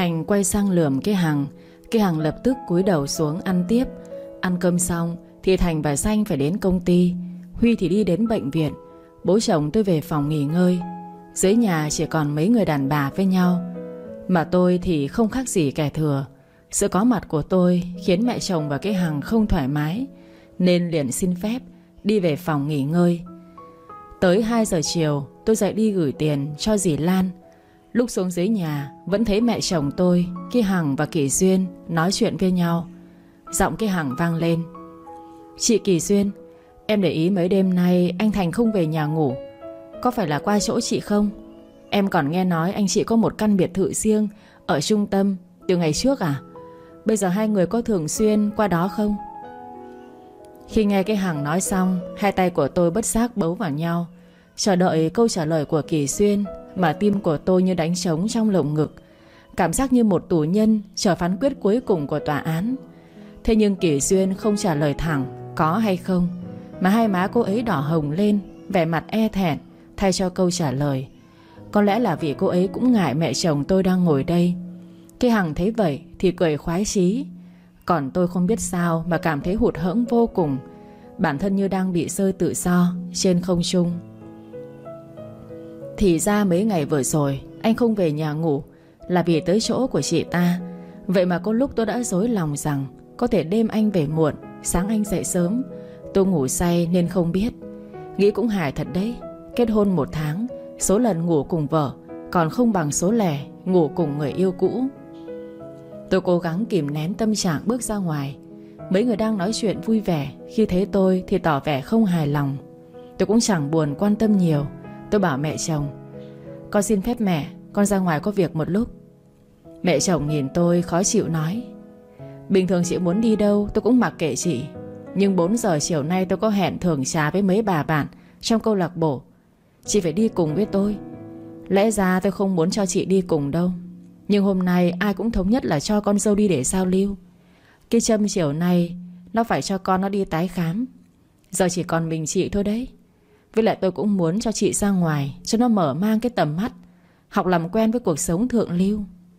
Thành quay sang lườm cái Hằng. Cái Hằng lập tức cúi đầu xuống ăn tiếp. Ăn cơm xong thì Thành và Xanh phải đến công ty, Huy thì đi đến bệnh viện. Bố chồng tôi về phòng nghỉ ngơi. Dưới nhà chỉ còn mấy người đàn bà với nhau, mà tôi thì không khác gì kẻ thừa. Sự có mặt của tôi khiến mẹ chồng và cái Hằng không thoải mái, nên liền xin phép đi về phòng nghỉ ngơi. Tới 2 giờ chiều tôi dậy đi gửi tiền cho dì Lan. Lúc xuống dưới nhà vẫn thấy mẹ chồng tôi, cái Hằng và Kỳ Duyên nói chuyện với nhau. Giọng cái Hằng vang lên: "Chị Kỳ Duyên, em để ý mấy đêm nay anh Thành không về nhà ngủ. Có phải là qua chỗ chị không? Em còn nghe nói anh chị có một căn biệt thự riêng ở trung tâm từ ngày trước à? Bây giờ hai người có thường xuyên qua đó không?" Khi nghe cái Hằng nói xong, hai tay của tôi bất giác bấu vào nhau, chờ đợi câu trả lời của Kỳ Duyên. Mà tim của tôi như đánh trống trong lồng ngực, cảm giác như một tù nhân chờ phán quyết cuối cùng của tòa án. Thế nhưng Kỳ Duyên không trả lời thẳng có hay không, mà hai má cô ấy đỏ hồng lên, vẻ mặt e thẹn thay cho câu trả lời. Có lẽ là vì cô ấy cũng ngại mẹ chồng tôi đang ngồi đây. Cái Hằng thấy vậy thì cười khoái chí, còn tôi không biết sao mà cảm thấy hụt hẫng vô cùng, bản thân như đang bị rơi tự do trên không trung. Thì ra mấy ngày vừa rồi anh không về nhà ngủ là vì tới chỗ của chị ta. Vậy mà có lúc tôi đã dối lòng rằng có thể đêm anh về muộn, sáng anh dậy sớm. Tôi ngủ say nên không biết. Nghĩ cũng hài thật đấy. Kết hôn 1 tháng, số lần ngủ cùng vợ còn không bằng số lẻ ngủ cùng người yêu cũ. Tôi cố gắng kìm nén tâm trạng bước ra ngoài. Mấy người đang nói chuyện vui vẻ, khi thấy tôi thì tỏ vẻ không hài lòng. Tôi cũng chẳng buồn quan tâm nhiều. Tôi bảo mẹ chồng: "Con xin phép mẹ, con ra ngoài có việc một lúc." Mẹ chồng nhìn tôi khó chịu nói: "Bình thường chị muốn đi đâu tôi cũng mặc kệ chị, nhưng 4 giờ chiều nay tôi có hẹn thưởng trà với mấy bà bạn trong câu lạc bộ. Chị phải đi cùng với tôi. Lẽ ra tôi không muốn cho chị đi cùng đâu, nhưng hôm nay ai cũng thống nhất là cho con dâu đi để giao lưu. Cái Trâm chiều nay nó phải cho con nó đi tái khám. Giờ chỉ còn mình chị thôi đấy. Với lại tôi cũng muốn cho chị ra ngoài cho nó mở mang cái tầm mắt, học làm quen với cuộc sống thượng lưu.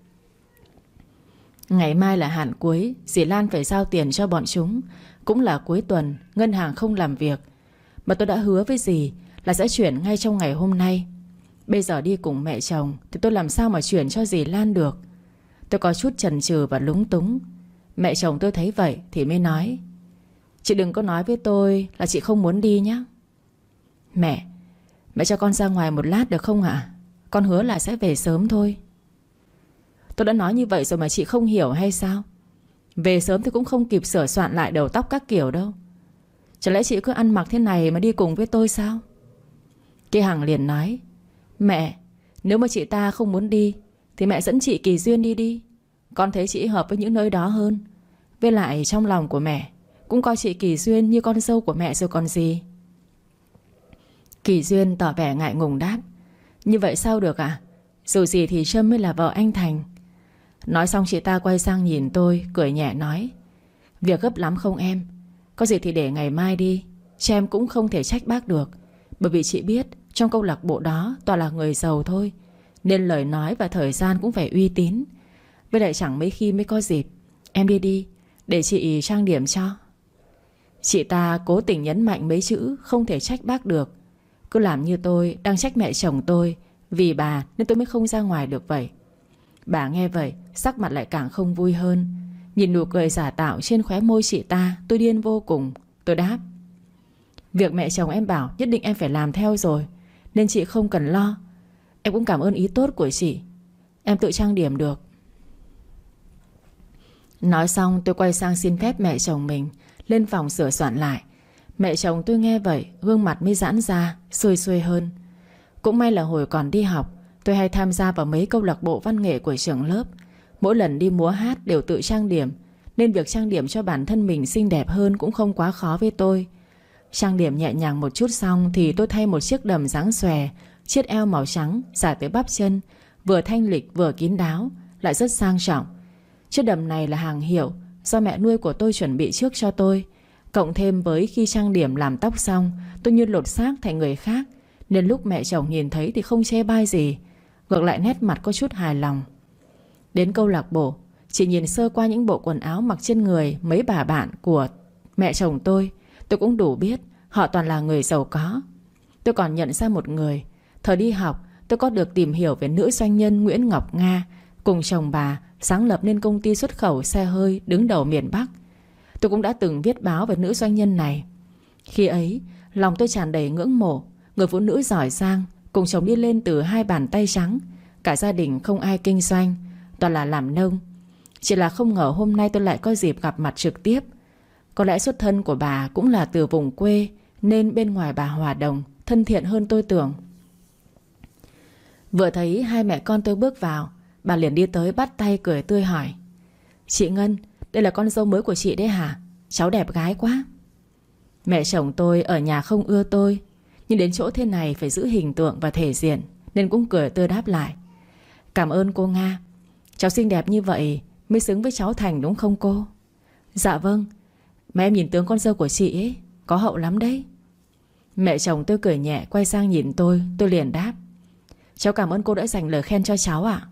Ngày mai là hạn cuối, dì Lan phải giao tiền cho bọn chúng. Cũng là cuối tuần, ngân hàng không làm việc, mà tôi đã hứa với dì là sẽ chuyển ngay trong ngày hôm nay. Bây giờ đi cùng mẹ chồng thì tôi làm sao mà chuyển cho dì Lan được. Tôi có chút chần chừ và lúng túng. Mẹ chồng tôi thấy vậy thì mới nói: "Chị đừng có nói với tôi là chị không muốn đi nhé." Mẹ cho con ra ngoài một lát được không ạ? Con hứa là sẽ về sớm thôi." Tôi đã nói như vậy rồi mà chị không hiểu hay sao? Về sớm thì cũng không kịp sửa soạn lại đầu tóc các kiểu đâu. Chẳng lẽ chị cứ ăn mặc thế này mà đi cùng với tôi sao? Cái Hằng liền nói: "Mẹ, nếu mà chị ta không muốn đi thì mẹ dẫn chị Kỳ Duyên đi. Con thấy chị hợp với những nơi đó hơn. Với lại trong lòng của mẹ cũng coi chị Kỳ Duyên như con dâu của mẹ rồi còn gì." Kỳ Duyên tỏ vẻ ngại ngùng đáp: "Như vậy sao được ạ? Dù gì thì Trâm mới là vợ anh Thành." Nói xong chị ta quay sang nhìn tôi, cười nhẹ nói: "Việc gấp lắm không em? Có gì thì để ngày mai đi. Chứ em cũng không thể trách bác được. Bởi vì chị biết trong câu lạc bộ đó toàn là người giàu thôi, nên lời nói và thời gian cũng phải uy tín. Với lại chẳng mấy khi mới có dịp. Em đi, để chị trang điểm cho." Chị ta cố tình nhấn mạnh mấy chữ không thể trách bác được, cứ làm như tôi đang trách mẹ chồng tôi vì bà nên tôi mới không ra ngoài được vậy. Bà nghe vậy sắc mặt lại càng không vui hơn. Nhìn nụ cười giả tạo trên khóe môi chị ta, tôi điên vô cùng. Tôi đáp: "Việc mẹ chồng em bảo nhất định em phải làm theo rồi, nên chị không cần lo. Em cũng cảm ơn ý tốt của chị. Em tự trang điểm được." Nói xong tôi quay sang xin phép mẹ chồng mình lên phòng sửa soạn lại. Mẹ chồng tôi nghe vậy, gương mặt mới giãn ra, xuôi xuôi hơn. Cũng may là hồi còn đi học, tôi hay tham gia vào mấy câu lạc bộ văn nghệ của trường lớp. Mỗi lần đi múa hát đều tự trang điểm, nên việc trang điểm cho bản thân mình xinh đẹp hơn cũng không quá khó với tôi. Trang điểm nhẹ nhàng một chút xong thì tôi thay một chiếc đầm dáng xòe, chiếc eo màu trắng xả tới bắp chân, vừa thanh lịch vừa kín đáo, lại rất sang trọng. Chiếc đầm này là hàng hiệu do mẹ nuôi của tôi chuẩn bị trước cho tôi. Cộng thêm với khi trang điểm làm tóc xong, tôi như lột xác thành người khác, nên lúc mẹ chồng nhìn thấy thì không chê bai gì, ngược lại nét mặt có chút hài lòng. Đến câu lạc bộ, chỉ nhìn sơ qua những bộ quần áo mặc trên người mấy bà bạn của mẹ chồng tôi cũng đủ biết họ toàn là người giàu có. Tôi còn nhận ra một người. Thời đi học, tôi có được tìm hiểu về nữ doanh nhân Nguyễn Ngọc Nga, cùng chồng bà sáng lập nên công ty xuất khẩu xe hơi đứng đầu miền Bắc. Tôi cũng đã từng viết báo về nữ doanh nhân này. Khi ấy, lòng tôi tràn đầy ngưỡng mộ người phụ nữ giỏi giang, cùng chồng đi lên từ hai bàn tay trắng. Cả gia đình không ai kinh doanh, toàn là làm nông. Chỉ là không ngờ hôm nay tôi lại có dịp gặp mặt trực tiếp. Có lẽ xuất thân của bà cũng là từ vùng quê, nên bên ngoài bà hòa đồng, thân thiện hơn tôi tưởng. Vừa thấy hai mẹ con tôi bước vào, bà liền đi tới bắt tay cười tươi hỏi: "Chị Ngân, đây là con dâu mới của chị đấy hả? Cháu đẹp gái quá." Mẹ chồng tôi ở nhà không ưa tôi, nhưng đến chỗ thế này phải giữ hình tượng và thể diện, nên cũng cười tươi đáp lại: "Cảm ơn cô Nga. Cháu xinh đẹp như vậy mới xứng với cháu Thành đúng không cô?" "Dạ vâng. Mà em nhìn tướng con dâu của chị ấy có hậu lắm đấy." Mẹ chồng tôi cười nhẹ quay sang nhìn tôi liền đáp: "Cháu cảm ơn cô đã dành lời khen cho cháu ạ."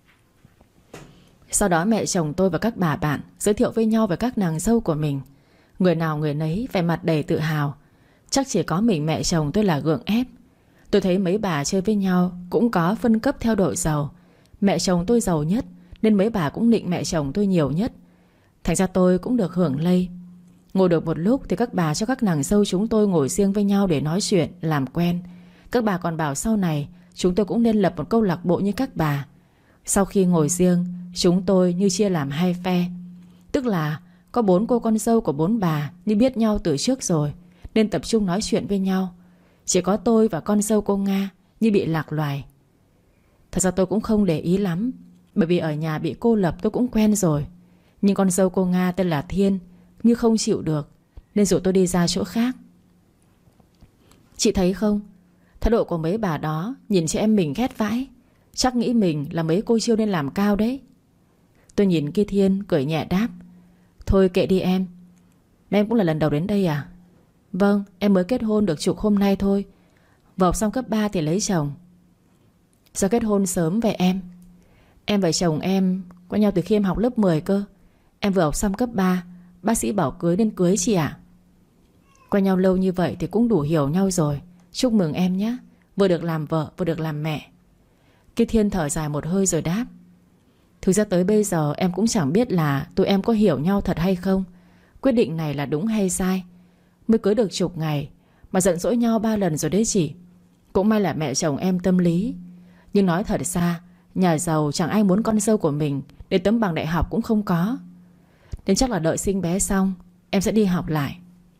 Sau đó mẹ chồng tôi và các bà bạn giới thiệu với nhau về các nàng dâu của mình. Người nào người nấy vẻ mặt đầy tự hào. Chắc chỉ có mình mẹ chồng tôi là gượng ép. Tôi thấy mấy bà chơi với nhau cũng có phân cấp theo độ giàu. Mẹ chồng tôi giàu nhất, nên mấy bà cũng nịnh mẹ chồng tôi nhiều nhất. Thành ra tôi cũng được hưởng lây. Ngồi được một lúc thì các bà cho các nàng dâu chúng tôi ngồi riêng với nhau để nói chuyện, làm quen. Các bà còn bảo sau này chúng tôi cũng nên lập một câu lạc bộ như các bà. Sau khi ngồi riêng, chúng tôi như chia làm hai phe. Tức là có 4 cô con dâu của 4 bà như biết nhau từ trước rồi, nên tập trung nói chuyện với nhau. Chỉ có tôi và con dâu cô Nga như bị lạc loài. Thật ra tôi cũng không để ý lắm, bởi vì ở nhà bị cô lập tôi cũng quen rồi. Nhưng con dâu cô Nga tên là Thiên như không chịu được, nên rủ tôi đi ra chỗ khác. Chị thấy không, thái độ của mấy bà đó nhìn chị em mình ghét vãi. Chắc nghĩ mình là mấy cô chiêu nên làm cao đấy. Tôi nhìn kia Thiên cười nhẹ đáp: "Thôi kệ đi em. Mà em cũng là lần đầu đến đây à?" "Vâng, em mới kết hôn được chục hôm nay thôi. Vừa học xong cấp 3 thì lấy chồng." "Sao kết hôn sớm vậy em?" "Em và chồng em quen nhau từ khi em học lớp 10 cơ. Em vừa học xong cấp 3, bác sĩ bảo cưới nên cưới chị ạ." "Quen nhau lâu như vậy thì cũng đủ hiểu nhau rồi. Chúc mừng em nhé. Vừa được làm vợ vừa được làm mẹ." Cái Thiên thở dài một hơi rồi đáp: "Thực ra tới bây giờ em cũng chẳng biết là tụi em có hiểu nhau thật hay không. Quyết định này là đúng hay sai. Mới cưới được chục ngày mà giận dỗi nhau 3 lần rồi đấy chị. Cũng may là mẹ chồng em tâm lý. Nhưng nói thật ra, nhà giàu chẳng ai muốn con dâu của mình đến tấm bằng đại học cũng không có. Nên chắc là đợi sinh bé xong em sẽ đi học lại."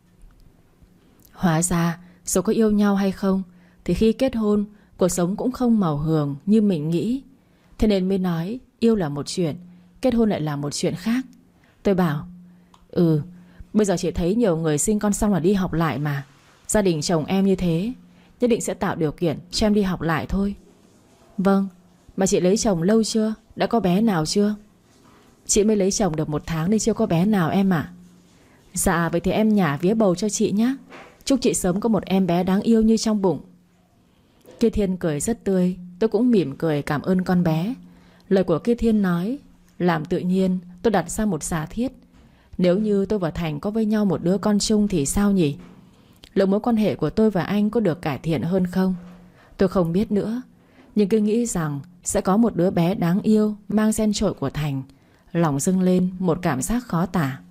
Hóa ra dù có yêu nhau hay không thì khi kết hôn, cuộc sống cũng không màu hường như mình nghĩ. Thế nên mới nói yêu là một chuyện, kết hôn lại là một chuyện khác. Tôi bảo: "Bây giờ chị thấy nhiều người sinh con xong là đi học lại mà. Gia đình chồng em như thế, nhất định sẽ tạo điều kiện cho em đi học lại thôi." "Vâng, mà chị lấy chồng lâu chưa? Đã có bé nào chưa?" "Chị mới lấy chồng được 1 tháng nên chưa có bé nào em ạ." "Dạ vậy thì em nhả vía bầu cho chị nhé. Chúc chị sớm có một em bé đáng yêu như trong bụng." Kia Thiên cười rất tươi. Tôi cũng mỉm cười cảm ơn con bé. Lời của Kia Thiên nói làm tự nhiên tôi đặt ra một giả thiết. Nếu như tôi và Thành có với nhau một đứa con chung thì sao nhỉ? Liệu mối quan hệ của tôi và anh có được cải thiện hơn không? Tôi không biết nữa. Nhưng cứ nghĩ rằng sẽ có một đứa bé đáng yêu mang gen trội của Thành, lòng dâng lên một cảm giác khó tả.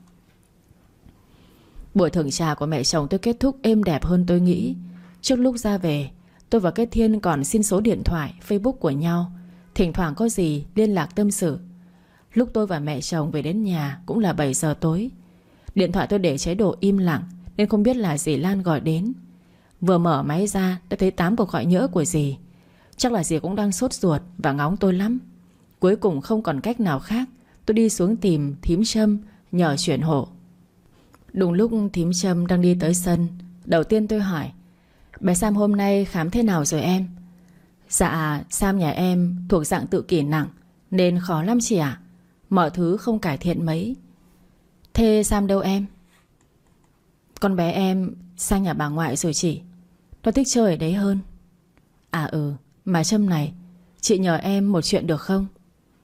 Buổi thưởng trà của mẹ chồng tôi kết thúc êm đẹp hơn tôi nghĩ. Trước lúc ra về, tôi và Kết Thiên còn xin số điện thoại, Facebook của nhau. Thỉnh thoảng có gì liên lạc tâm sự. Lúc tôi và mẹ chồng về đến nhà cũng là 7 giờ tối. Điện thoại tôi để chế độ im lặng nên không biết là dì Lan gọi đến. Vừa mở máy ra đã thấy 8 cuộc gọi nhỡ của dì. Chắc là dì cũng đang sốt ruột và ngóng tôi lắm. Cuối cùng không còn cách nào khác, tôi đi xuống tìm thím Trâm nhờ chuyển hộ. Đúng lúc thím Trâm đang đi tới sân, đầu tiên tôi hỏi: "Bé Sam hôm nay khám thế nào rồi em?" "Dạ Sam nhà em thuộc dạng tự kỷ nặng nên khó lắm chị ạ. Mọi thứ không cải thiện mấy." "Thế Sam đâu em?" "Con bé em sang nhà bà ngoại rồi chị. Nó thích chơi ở đấy hơn." "À mà Trâm này, chị nhờ em một chuyện được không?"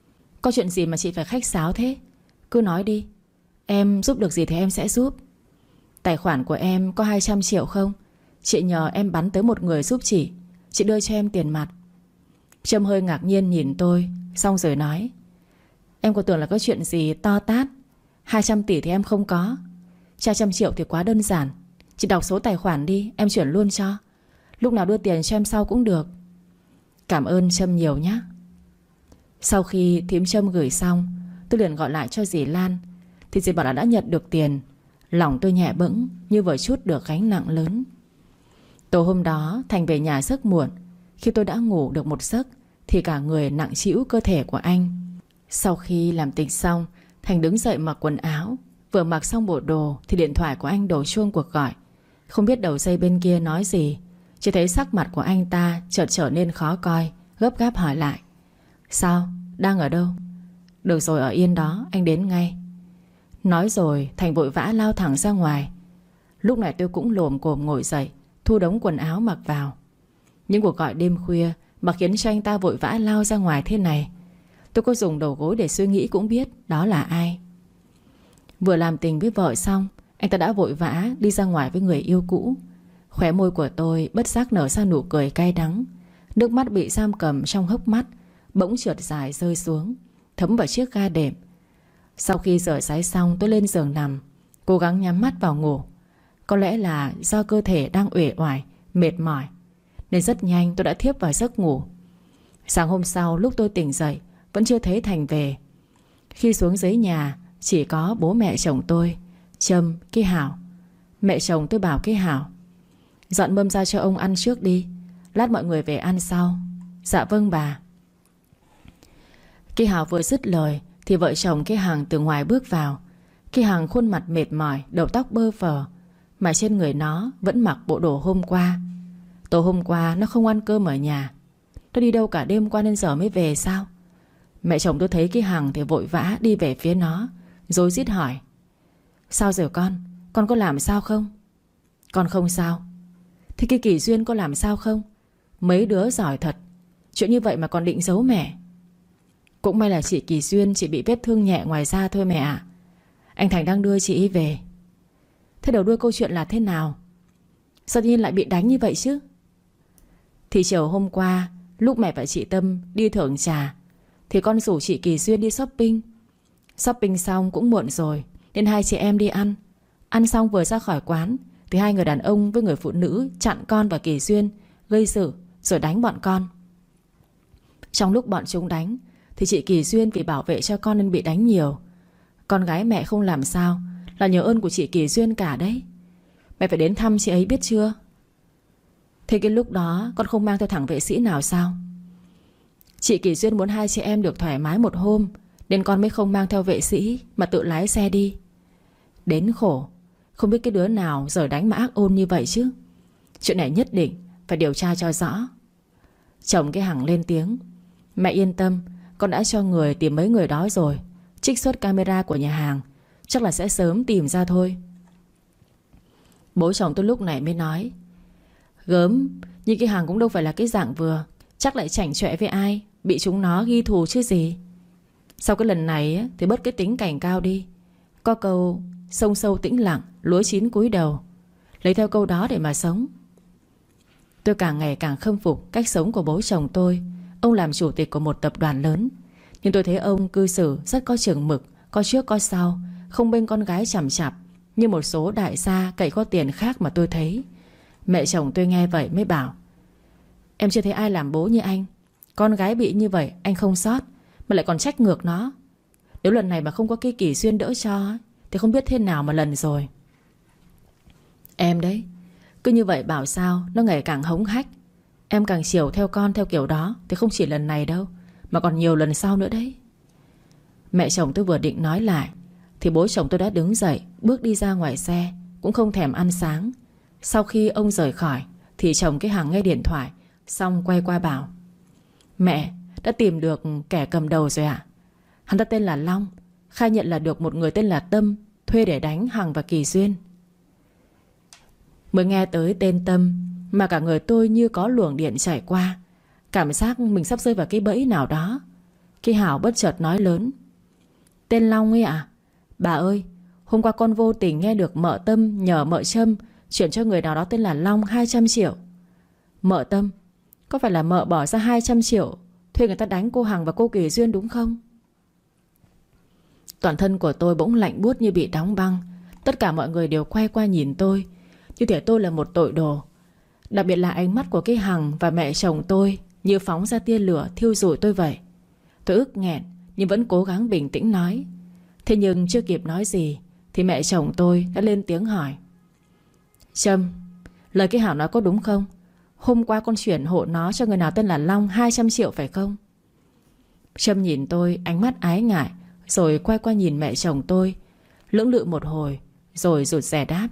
Có chuyện gì mà chị phải khách sáo thế? Cứ nói đi. Em giúp được gì thì em sẽ giúp. Tài khoản của em có 200 triệu không? Chị nhờ em bắn tới một người giúp chị. Chị đưa cho em tiền mặt. Trâm hơi ngạc nhiên nhìn tôi, xong rồi nói: Em có tưởng là có chuyện gì to tát. 200 tỷ thì em không có. 300 triệu thì quá đơn giản. Chị đọc số tài khoản đi, em chuyển luôn cho. Lúc nào đưa tiền cho em sau cũng được. Cảm ơn Trâm nhiều nhé. Sau khi thím Trâm gửi xong, tôi liền gọi lại cho dì Lan. Thì dì bảo là đã nhận được tiền. Lòng tôi nhẹ bẫng, như vừa trút được gánh nặng lớn. Tối hôm đó Thành về nhà rất muộn. Khi tôi đã ngủ được một giấc thì cả người nặng trĩu cơ thể của anh. Sau khi làm tịch xong, Thành đứng dậy mặc quần áo. Vừa mặc xong bộ đồ thì điện thoại của anh đổ chuông cuộc gọi. Không biết đầu dây bên kia nói gì, chỉ thấy sắc mặt của anh ta chợt trở nên khó coi. Gấp gáp hỏi lại: Sao? Đang ở đâu? Được rồi, ở yên đó, anh đến ngay. Nói rồi Thành vội vã lao thẳng ra ngoài. Lúc này tôi cũng lồm cồm ngồi dậy, thu đống quần áo mặc vào. Những cuộc gọi đêm khuya mà khiến cho anh ta vội vã lao ra ngoài thế này, tôi có dùng đầu gối để suy nghĩ cũng biết đó là ai. Vừa làm tình với vợ xong, anh ta đã vội vã đi ra ngoài với người yêu cũ. Khóe môi của tôi bất giác nở ra nụ cười cay đắng. Nước mắt bị giam cầm trong hốc mắt bỗng trượt dài rơi xuống, thấm vào chiếc ga đệm. Sau khi rửa ráy xong, tôi lên giường nằm, cố gắng nhắm mắt vào ngủ. Có lẽ là do cơ thể đang uể oải, mệt mỏi, nên rất nhanh tôi đã thiếp vào giấc ngủ. Sáng hôm sau lúc tôi tỉnh dậy, vẫn chưa thấy Thành về. Khi xuống dưới nhà, chỉ có bố mẹ chồng tôi, Trâm, cái Hảo. Mẹ chồng tôi bảo cái Hảo: Dọn mâm ra cho ông ăn trước đi, lát mọi người về ăn sau. Dạ vâng bà. Cái Hảo vừa dứt lời thì vợ chồng cái Hằng từ ngoài bước vào. Cái Hằng khuôn mặt mệt mỏi, đầu tóc bơ phờ, mà trên người nó vẫn mặc bộ đồ hôm qua. Tối hôm qua nó không ăn cơm ở nhà. Nó đi đâu cả đêm qua nên giờ mới về sao? Mẹ chồng tôi thấy cái Hằng thì vội vã đi về phía nó, rối rít hỏi: Sao rồi con? Con có làm sao không? Con không sao. Thế cái Kỳ Duyên có làm sao không? Mấy đứa giỏi thật. Chuyện như vậy mà còn định giấu mẹ. Cũng may là chị Kỳ Duyên chỉ bị vết thương nhẹ ngoài da thôi mẹ ạ. Anh Thành đang đưa chị ấy về. Thế đầu đuôi câu chuyện là thế nào? Sao tự nhiên lại bị đánh như vậy chứ? Thì chiều hôm qua, lúc mẹ và chị Tâm đi thưởng trà, thì con rủ chị Kỳ Duyên đi shopping. Shopping xong cũng muộn rồi, nên hai chị em đi ăn. Ăn xong vừa ra khỏi quán thì hai người đàn ông với người phụ nữ chặn con và Kỳ Duyên, gây sự rồi đánh bọn con. Trong lúc bọn chúng đánh thì chị Kỳ Duyên vì bảo vệ cho con nên bị đánh nhiều. Con gái mẹ không làm sao là nhờ ơn của chị Kỳ Duyên cả đấy. Mẹ phải đến thăm chị ấy biết chưa? Thế cái lúc đó con không mang theo thằng vệ sĩ nào sao? Chị Kỳ Duyên muốn hai chị em được thoải mái một hôm, nên con mới không mang theo vệ sĩ mà tự lái xe đi. Đến khổ. Không biết cái đứa nào giờ đánh mà ác ôn như vậy chứ. Chuyện này nhất định phải điều tra cho rõ. Chồng cái Hằng lên tiếng: Mẹ yên tâm, con đã cho người tìm mấy người đó rồi. Trích xuất camera của nhà hàng, chắc là sẽ sớm tìm ra thôi. Bố chồng tôi lúc này mới nói: Gớm, nhưng cái Hằng cũng đâu phải là cái dạng vừa, chắc lại chảnh chọe với ai, bị chúng nó ghi thù chứ gì. Sau cái lần này thì bớt cái tính cảnh cao đi. Có câu sông sâu tĩnh lặng, lúa chín cúi đầu. Lấy theo câu đó để mà sống. Tôi càng ngày càng khâm phục cách sống của bố chồng tôi. Ông làm chủ tịch của một tập đoàn lớn, nhưng tôi thấy ông cư xử rất có chừng mực, có trước có sau, không bênh con gái chằm chặp như một số đại gia cậy có tiền khác mà tôi thấy. Mẹ chồng tôi nghe vậy mới bảo: Em chưa thấy ai làm bố như anh. Con gái bị như vậy anh không sót, mà lại còn trách ngược nó. Nếu lần này mà không có cái Kỳ Duyên đỡ cho thì không biết thế nào mà lần rồi. Em đấy, cứ như vậy bảo sao nó ngày càng hống hách. Em càng chiều theo con theo kiểu đó thì không chỉ lần này đâu, mà còn nhiều lần sau nữa đấy. Mẹ chồng tôi vừa định nói lại thì bố chồng tôi đã đứng dậy, bước đi ra ngoài xe, cũng không thèm ăn sáng. Sau khi ông rời khỏi thì chồng cái Hằng nghe điện thoại, xong quay qua bảo: Mẹ, đã tìm được kẻ cầm đầu rồi ạ. Hắn ta tên là Long, khai nhận là được một người tên là Tâm thuê để đánh Hằng và Kỳ Duyên. Mới nghe tới tên Tâm mà cả người tôi như có luồng điện chảy qua, cảm giác mình sắp rơi vào cái bẫy nào đó. Cái Hảo bất chợt nói lớn: Tên Long ấy à? Bà ơi, hôm qua con vô tình nghe được mợ Tâm nhờ mợ Trâm chuyển cho người nào đó tên là Long 200 triệu. Mợ Tâm? Có phải là mợ bỏ ra 200 triệu thuê người ta đánh cô Hằng và cô Kỳ Duyên đúng không? Toàn thân của tôi bỗng lạnh buốt như bị đóng băng. Tất cả mọi người đều quay qua nhìn tôi, như thể tôi là một tội đồ. Đặc biệt là ánh mắt của cái Hằng và mẹ chồng tôi như phóng ra tia lửa thiêu rụi tôi vậy. Tôi ức nghẹn nhưng vẫn cố gắng bình tĩnh nói. Thế nhưng chưa kịp nói gì thì mẹ chồng tôi đã lên tiếng hỏi: Trâm, lời cái Hảo nói có đúng không? Hôm qua con chuyển hộ nó cho người nào tên là Long 200 triệu phải không? Trâm nhìn tôi ánh mắt ái ngại, rồi quay qua nhìn mẹ chồng tôi, lưỡng lự một hồi rồi rụt rè đáp: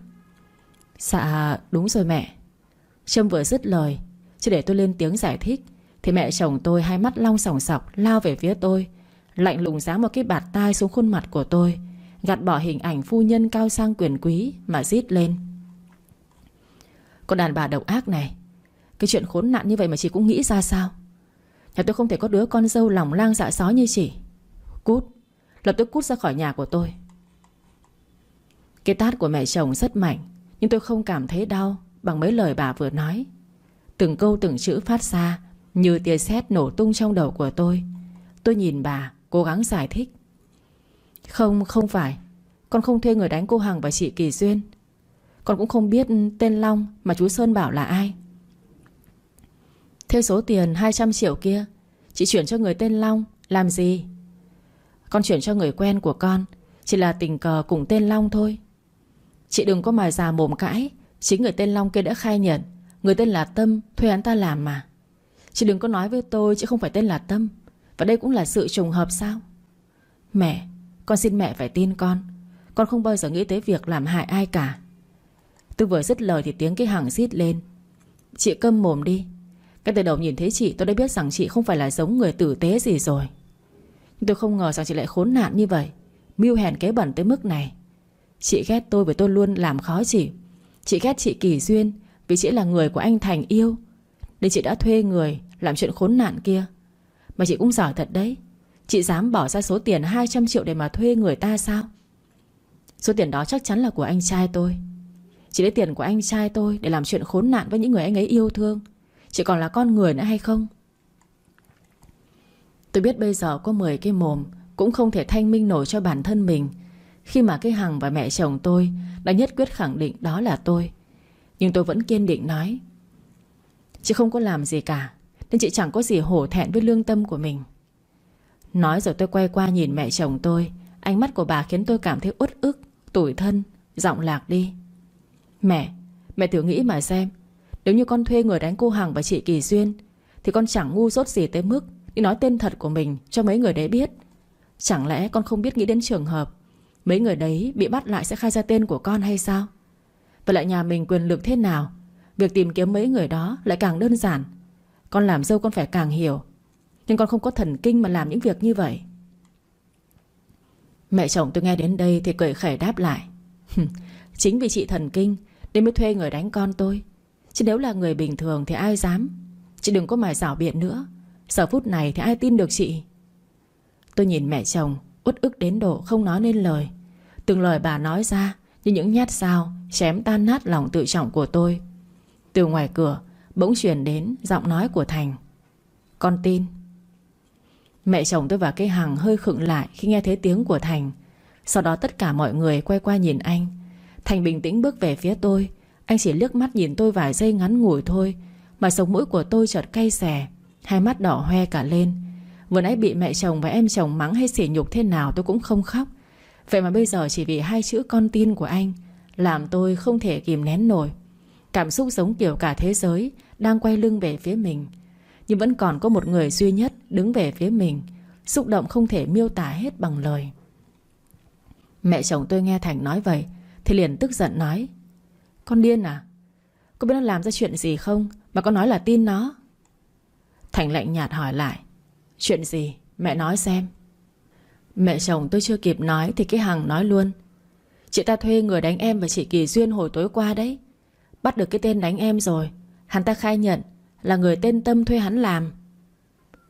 Dạ đúng rồi mẹ. Trâm vừa dứt lời, chứ để tôi lên tiếng giải thích thì mẹ chồng tôi hai mắt long sòng sọc lao về phía tôi, lạnh lùng giáng một cái bạt tai xuống khuôn mặt của tôi, gạt bỏ hình ảnh phu nhân cao sang quyền quý mà rít lên: Con đàn bà độc ác này, cái chuyện khốn nạn như vậy mà chị cũng nghĩ ra sao? Nhà tôi không thể có đứa con dâu lòng lang dạ sói như chị. Cút, lập tức cút ra khỏi nhà của tôi. Cái tát của mẹ chồng rất mạnh, nhưng tôi không cảm thấy đau bằng mấy lời bà vừa nói. Từng câu từng chữ phát ra như tia sét nổ tung trong đầu của tôi. Tôi nhìn bà cố gắng giải thích: Không phải, con không thuê người đánh cô Hằng và chị Kỳ Duyên. Con cũng không biết tên Long mà chú Sơn bảo là ai. Thế số tiền 200 triệu kia chị chuyển cho người tên Long làm gì? Con chuyển cho người quen của con, chỉ là tình cờ cùng tên Long thôi. Chị đừng có mà già mồm cãi. Chính người tên Long kia đã khai nhận người tên là Tâm thuê hắn ta làm mà. Chị đừng có nói với tôi chị không phải tên là Tâm. Và đây cũng là sự trùng hợp sao? Mẹ, con xin mẹ phải tin con. Con không bao giờ nghĩ tới việc làm hại ai cả. Tôi vừa dứt lời thì tiếng cái Hằng rít lên: Chị câm mồm đi. Cái từ đầu nhìn thấy chị tôi đã biết rằng chị không phải là giống người tử tế gì rồi. Nhưng tôi không ngờ rằng chị lại khốn nạn như vậy, mưu hèn kế bẩn tới mức này. Chị ghét tôi vì tôi luôn làm khó chị. Chị ghét chị Kỳ Duyên vì chị là người của anh Thành yêu, nên chị đã thuê người làm chuyện khốn nạn kia. Mà chị cũng giỏi thật đấy. Chị dám bỏ ra số tiền 200 triệu để mà thuê người ta sao? Số tiền đó chắc chắn là của anh trai tôi. Chị lấy tiền của anh trai tôi để làm chuyện khốn nạn với những người anh ấy yêu thương. Chị còn là con người nữa hay không? Tôi biết bây giờ có 10 cái mồm cũng không thể thanh minh nổi cho bản thân mình, khi mà cái Hằng và mẹ chồng tôi đã nhất quyết khẳng định đó là tôi. Nhưng tôi vẫn kiên định nói: Chị không có làm gì cả, nên chị chẳng có gì hổ thẹn với lương tâm của mình. Nói rồi tôi quay qua nhìn mẹ chồng tôi. Ánh mắt của bà khiến tôi cảm thấy uất ức, tủi thân, giọng lạc đi: Mẹ thử nghĩ mà xem. Nếu như con thuê người đánh cô Hằng và chị Kỳ Duyên thì con chẳng ngu dốt gì tới mức đi nói tên thật của mình cho mấy người đấy biết. Chẳng lẽ con không biết nghĩ đến trường hợp mấy người đấy bị bắt lại sẽ khai ra tên của con hay sao? Và lại nhà mình quyền lực thế nào, việc tìm kiếm mấy người đó lại càng đơn giản. Con làm dâu con phải càng hiểu. Nhưng con không có thần kinh mà làm những việc như vậy. Mẹ chồng tôi nghe đến đây thì cười khẩy đáp lại: Chính vì chị thần kinh nên mới thuê người đánh con tôi. Chứ nếu là người bình thường thì ai dám. Chị đừng có mà giảo biện nữa. Giờ phút này thì ai tin được chị? Tôi nhìn mẹ chồng uất ức đến độ không nói nên lời. Từng lời bà nói ra như những nhát dao chém tan nát lòng tự trọng của tôi. Từ ngoài cửa bỗng truyền đến giọng nói của Thành: Con tin. Mẹ chồng tôi và cái Hằng hơi khựng lại khi nghe thấy tiếng của Thành. Sau đó tất cả mọi người quay qua nhìn anh. Thành bình tĩnh bước về phía tôi. Anh chỉ liếc mắt nhìn tôi vài giây ngắn ngủi thôi mà sống mũi của tôi chợt cay xè, hai mắt đỏ hoe cả lên. Vừa nãy bị mẹ chồng và em chồng mắng hay sỉ nhục thế nào tôi cũng không khóc. Vậy mà bây giờ chỉ vì hai chữ con tin của anh làm tôi không thể kìm nén nổi. Cảm xúc giống kiểu cả thế giới đang quay lưng về phía mình, nhưng vẫn còn có một người duy nhất đứng về phía mình. Xúc động không thể miêu tả hết bằng lời. Mẹ chồng tôi nghe Thành nói vậy thì liền tức giận nói: Con điên à? Có biết nó làm ra chuyện gì không mà con nói là tin nó? Thành lạnh nhạt hỏi lại: Chuyện gì? Mẹ nói xem. Mẹ chồng tôi chưa kịp nói thì cái Hằng nói luôn: Chị ta thuê người đánh em và chị Kỳ Duyên hồi tối qua đấy. Bắt được cái tên đánh em rồi. Hắn ta khai nhận là người tên Tâm thuê hắn làm.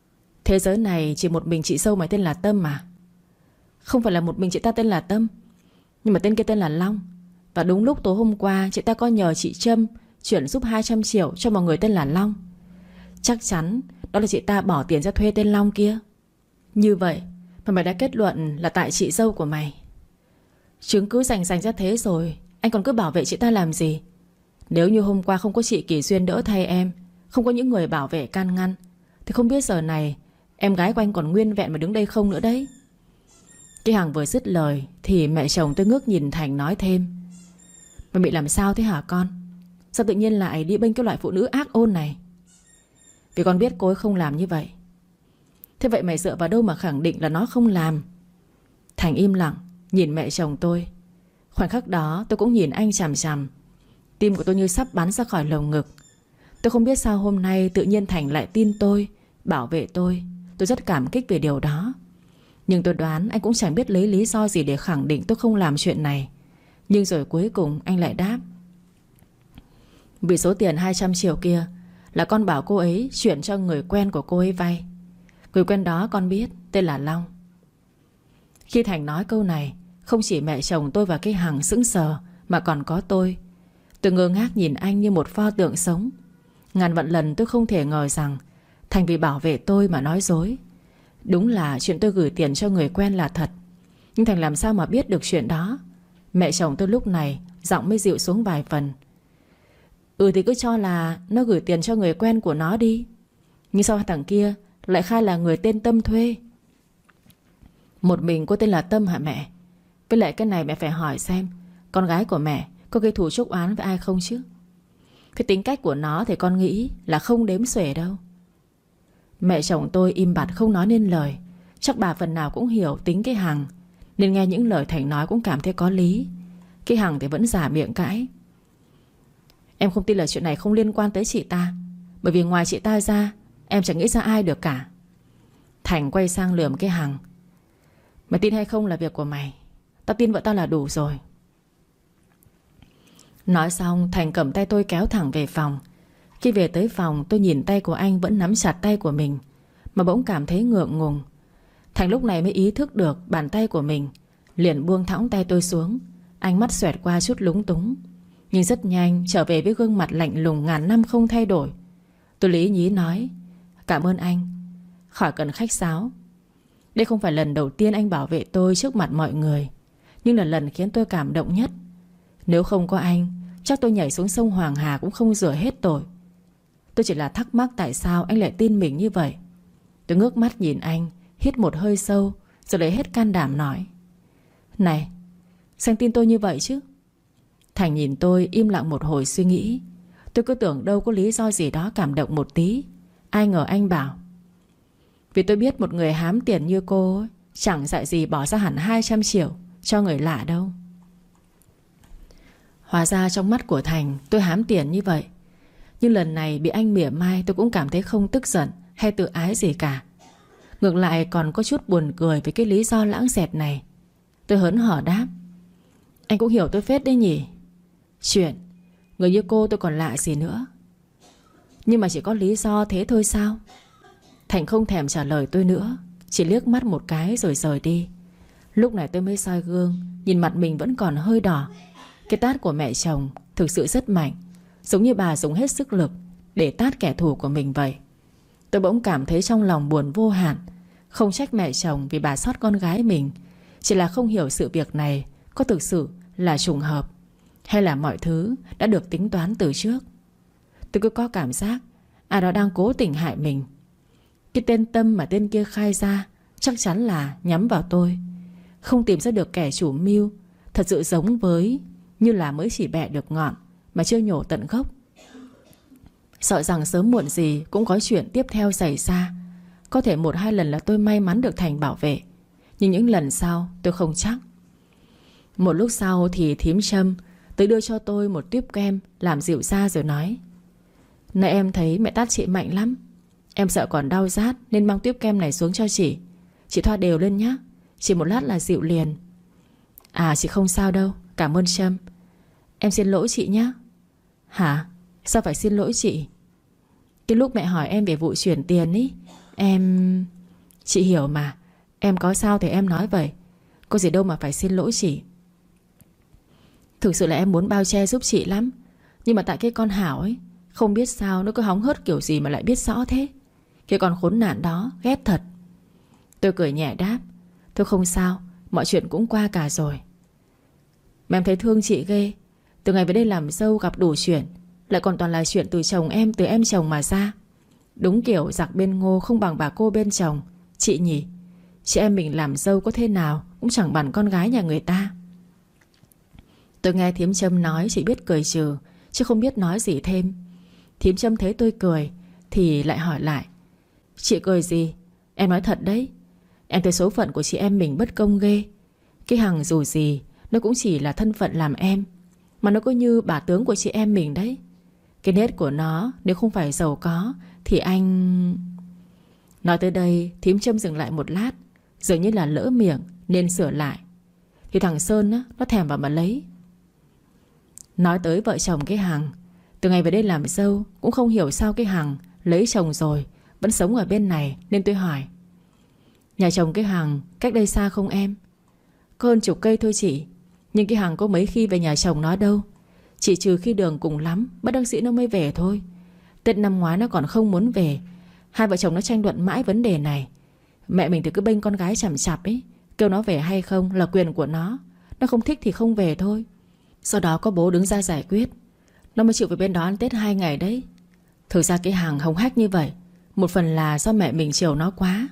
Thế giới này chỉ một mình chị dâu mày tên là Tâm mà. Không phải là một mình chị ta tên là Tâm, nhưng mà tên kia tên là Long. Và đúng lúc tối hôm qua chị ta có nhờ chị Trâm chuyển giúp 200 triệu cho một người tên là Long. Chắc chắn đó là chị ta bỏ tiền ra thuê tên Long kia. Như vậy mà mày đã kết luận là tại chị dâu của mày. Chứng cứ rành ra thế rồi, anh còn cứ bảo vệ chị ta làm gì? Nếu như hôm qua không có chị Kỳ Duyên đỡ thay em, không có những người bảo vệ can ngăn, thì không biết giờ này em gái của anh còn nguyên vẹn mà đứng đây không nữa đấy. Cái Hằng vừa dứt lời thì mẹ chồng tôi ngước nhìn Thành nói thêm: Mày bị làm sao thế hả con? Sao tự nhiên lại đi bênh cái loại phụ nữ ác ôn này? Vì con biết cô ấy không làm như vậy. Thế vậy mày dựa vào đâu mà khẳng định là nó không làm? Thành im lặng nhìn mẹ chồng tôi. Khoảnh khắc đó tôi cũng nhìn anh chằm chằm. Tim của tôi như sắp bắn ra khỏi lồng ngực. Tôi không biết sao hôm nay tự nhiên Thành lại tin tôi, bảo vệ tôi. Tôi rất cảm kích về điều đó. Nhưng tôi đoán anh cũng chẳng biết lấy lý do gì để khẳng định tôi không làm chuyện này. Nhưng rồi cuối cùng anh lại đáp: Vì số tiền 200 triệu kia là con bảo cô ấy chuyển cho người quen của cô ấy vay. Người quen đó con biết, tên là Long. Khi Thành nói câu này, không chỉ mẹ chồng tôi và cái Hằng sững sờ, mà còn có tôi. Tôi ngơ ngác nhìn anh như một pho tượng sống. Ngàn vạn lần tôi không thể ngờ rằng Thành vì bảo vệ tôi mà nói dối. Đúng là chuyện tôi gửi tiền cho người quen là thật. Nhưng Thành làm sao mà biết được chuyện đó? Mẹ chồng tôi lúc này giọng mới dịu xuống vài phần. Thì cứ cho là nó gửi tiền cho người quen của nó đi. Nhưng sao thằng kia lại khai là người tên Tâm thuê? Một mình cô tên là Tâm hả mẹ? Với lại cái này mẹ phải hỏi xem con gái của mẹ có gây thù chuốc oán với ai không chứ? Cái tính cách của nó thì con nghĩ là không đếm xuể đâu. Mẹ chồng tôi im bặt không nói nên lời. Chắc bà phần nào cũng hiểu tính cái Hằng, nên nghe những lời Thành nói cũng cảm thấy có lý. Cái Hằng thì vẫn giả miệng cãi: Em không tin là chuyện này không liên quan tới chị ta, bởi vì ngoài chị ta ra em chẳng nghĩ ra ai được cả. Thành quay sang lườm cái Hằng: Mày tin hay không là việc của mày. Tao tin vợ tao là đủ rồi. Nói xong Thành cầm tay tôi kéo thẳng về phòng. Khi về tới phòng tôi nhìn tay của anh vẫn nắm chặt tay của mình, mà bỗng cảm thấy ngượng ngùng. Thành lúc này mới ý thức được bàn tay của mình, liền buông thõng tay tôi xuống. Ánh mắt xoẹt qua chút lúng túng, nhưng rất nhanh trở về với gương mặt lạnh lùng ngàn năm không thay đổi. Tôi lý nhí nói: Cảm ơn anh. Khỏi cần khách sáo. Đây không phải lần đầu tiên anh bảo vệ tôi trước mặt mọi người, nhưng là lần khiến tôi cảm động nhất. Nếu không có anh, chắc tôi nhảy xuống sông Hoàng Hà cũng không rửa hết tội. Tôi chỉ là thắc mắc tại sao anh lại tin mình như vậy. Tôi ngước mắt nhìn anh, hít một hơi sâu, rồi lấy hết can đảm nói: Này, sao anh tin tôi như vậy chứ? Thành nhìn tôi im lặng một hồi suy nghĩ. Tôi cứ tưởng đâu có lý do gì đó cảm động một tí. Ai ngờ anh bảo: Vì tôi biết một người hám tiền như cô ấy, chẳng dại gì bỏ ra hẳn 200 triệu cho người lạ đâu. Hóa ra trong mắt của Thành tôi hám tiền như vậy. Nhưng lần này bị anh mỉa mai, tôi cũng cảm thấy không tức giận hay tự ái gì cả. Ngược lại còn có chút buồn cười với cái lý do lãng xẹt này. Tôi hớn hở đáp: Anh cũng hiểu tôi phết đấy nhỉ. Chuyện người như cô tôi còn lạ gì nữa. Nhưng mà chỉ có lý do thế thôi sao? Thành không thèm trả lời tôi nữa, chỉ liếc mắt một cái rồi rời đi. Lúc này tôi mới soi gương, nhìn mặt mình vẫn còn hơi đỏ. Cái tát của mẹ chồng thực sự rất mạnh, giống như bà dùng hết sức lực để tát kẻ thù của mình vậy. Tôi bỗng cảm thấy trong lòng buồn vô hạn. Không trách mẹ chồng vì bà xót con gái mình, chỉ là không hiểu sự việc này có thực sự là trùng hợp, hay là mọi thứ đã được tính toán từ trước. Tôi cứ có cảm giác ai đó đang cố tình hại mình. Cái tên Tâm mà tên kia khai ra chắc chắn là nhắm vào tôi. Không tìm ra được kẻ chủ mưu, thật sự giống với như là mới chỉ bẻ được ngọn mà chưa nhổ tận gốc. Sợ rằng sớm muộn gì cũng có chuyện tiếp theo xảy ra. Có thể 1-2 lần là tôi may mắn được Thành bảo vệ, nhưng những lần sau tôi không chắc. Một lúc sau thì thím Trâm tới đưa cho tôi một tuýp kem làm dịu da rồi nói: Nãy em thấy mẹ tát chị mạnh lắm, em sợ còn đau rát nên mang tuýp kem này xuống cho chị. Chị thoa đều lên nhé, chỉ một lát là dịu liền. À chị không sao đâu, cảm ơn Trâm. Em xin lỗi chị nhé. Hả? Sao phải xin lỗi chị? Cái lúc mẹ hỏi em về vụ chuyển tiền ý, em... Chị hiểu mà. Em có sao thì em nói vậy. Có gì đâu mà phải xin lỗi chị. Thực sự là em muốn bao che giúp chị lắm. Nhưng mà tại cái con Hảo ấy, không biết sao nó cứ hóng hớt kiểu gì mà lại biết rõ thế. Cái con khốn nạn đó ghét thật. Tôi cười nhẹ đáp: Thôi không sao, mọi chuyện cũng qua cả rồi. Mà em thấy thương chị ghê. Từ ngày về đây làm dâu gặp đủ chuyện, lại còn toàn là chuyện từ chồng em, từ em chồng mà ra. Đúng kiểu giặc bên ngô không bằng bà cô bên chồng. Chị nhỉ, chị em mình làm dâu có thế nào cũng chẳng bằng con gái nhà người ta. Tôi nghe thím Trâm nói chỉ biết cười trừ, chứ không biết nói gì thêm. Thím Trâm thấy tôi cười thì lại hỏi lại: Chị cười gì? Em nói thật đấy. Em thấy số phận của chị em mình bất công ghê. Cái Hằng dù gì nó cũng chỉ là thân phận làm em, mà nó có như bà tướng của chị em mình đấy. Cái nết của nó nếu không phải giàu có thì anh... Nói tới đây thím Trâm dừng lại một lát, dường như là lỡ miệng nên sửa lại: Thì thằng Sơn á, nó thèm vào mà lấy. Nói tới vợ chồng cái Hằng, từ ngày về đây làm dâu cũng không hiểu sao cái Hằng lấy chồng rồi vẫn sống ở bên này, nên tôi hỏi: Nhà chồng cái Hằng cách đây xa không em? Có hơn chục cây thôi chị. Nhưng cái Hằng có mấy khi về nhà chồng nó đâu. Chỉ trừ khi đường cùng lắm bất đắc dĩ nó mới về thôi. Tết năm ngoái nó còn không muốn về. Hai vợ chồng nó tranh luận mãi vấn đề này. Mẹ mình thì cứ bênh con gái chằm chặp ấy, kêu nó về hay không là quyền của nó. Nó không thích thì không về thôi. Sau đó có bố đứng ra giải quyết, nó mới chịu về bên đó ăn Tết 2 ngày đấy. Thực ra cái Hằng hống hách như vậy một phần là do mẹ mình chiều nó quá.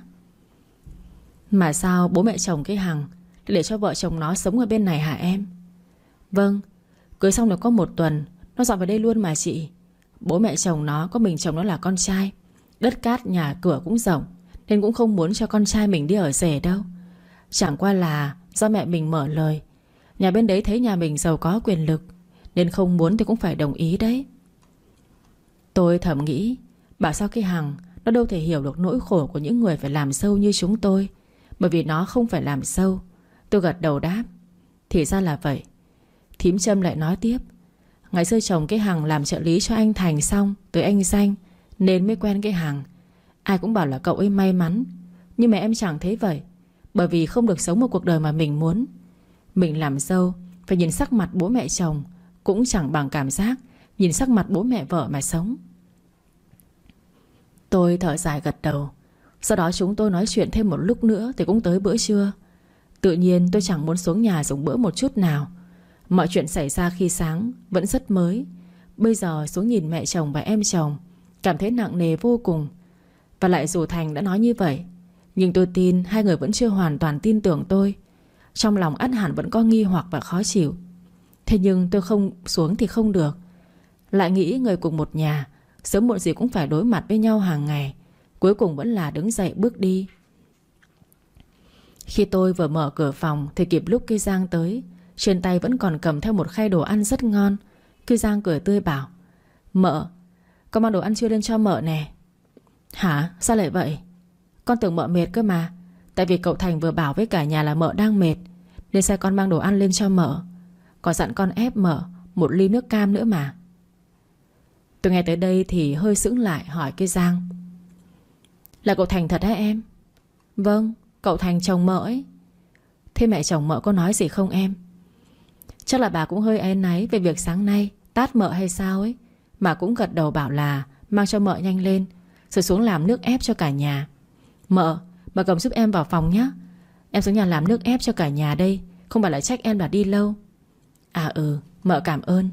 Mà sao bố mẹ chồng cái Hằng để cho vợ chồng nó sống ở bên này hả em? Vâng, cưới xong được có 1 tuần nó dọn về đây luôn mà chị. Bố mẹ chồng nó có mình chồng nó là con trai, đất cát nhà cửa cũng rộng, nên cũng không muốn cho con trai mình đi ở rể đâu. Chẳng qua là do mẹ mình mở lời, nhà bên đấy thấy nhà mình giàu có quyền lực, nên không muốn thì cũng phải đồng ý đấy. Tôi thầm nghĩ, bảo sao cái Hằng nó đâu thể hiểu được nỗi khổ của những người phải làm dâu như chúng tôi, bởi vì nó không phải làm dâu. Tôi gật đầu đáp: Thì ra là vậy. Thím Trâm lại nói tiếp: Ngày xưa chồng cái Hằng làm trợ lý cho anh Thành, xong tới anh Danh nên mới quen cái Hằng. Ai cũng bảo là cậu ấy may mắn, nhưng mà em chẳng thấy vậy. Bởi vì không được sống một cuộc đời mà mình muốn. Mình làm dâu phải nhìn sắc mặt bố mẹ chồng, cũng chẳng bằng cảm giác nhìn sắc mặt bố mẹ vợ mà sống. Tôi thở dài gật đầu. Sau đó chúng tôi nói chuyện thêm một lúc nữa thì cũng tới bữa trưa. Tự nhiên tôi chẳng muốn xuống nhà dùng bữa một chút nào. Mọi chuyện xảy ra khi sáng vẫn rất mới. Bây giờ xuống nhìn mẹ chồng và em chồng, cảm thấy nặng nề vô cùng. Và lại dù Thành đã nói như vậy, nhưng tôi tin hai người vẫn chưa hoàn toàn tin tưởng tôi. Trong lòng ắt hẳn vẫn có nghi hoặc và khó chịu. Thế nhưng tôi không xuống thì không được. Lại nghĩ người cùng một nhà, sớm muộn gì cũng phải đối mặt với nhau hàng ngày. Cuối cùng vẫn là đứng dậy bước đi. Khi tôi vừa mở cửa phòng thì kịp lúc cây Giang tới. Trên tay vẫn còn cầm theo một khay đồ ăn rất ngon. Cây Giang cười tươi bảo: Mợ, con mang đồ ăn trưa lên cho mợ nè. Hả? Sao lại vậy? Con tưởng mợ mệt cơ mà. Tại vì cậu Thành vừa bảo với cả nhà là mợ đang mệt, nên sai con mang đồ ăn lên cho mợ. Còn dặn con ép mợ 1 ly nước cam nữa mà. Tôi nghe tới đây thì hơi sững lại, hỏi cây Giang: Là cậu Thành thật hả em? Vâng, cậu Thành chồng mợ ấy. Thế mẹ chồng mợ có nói gì không em? Chắc là bà cũng hơi áy náy về việc sáng nay tát mợ hay sao ấy, mà cũng gật đầu bảo là mang cho mợ nhanh lên, rồi xuống làm nước ép cho cả nhà. Mợ cầm giúp em vào phòng nhé. Em xuống nhà làm nước ép cho cả nhà đây, không phải là trách em là đi lâu. À mợ cảm ơn.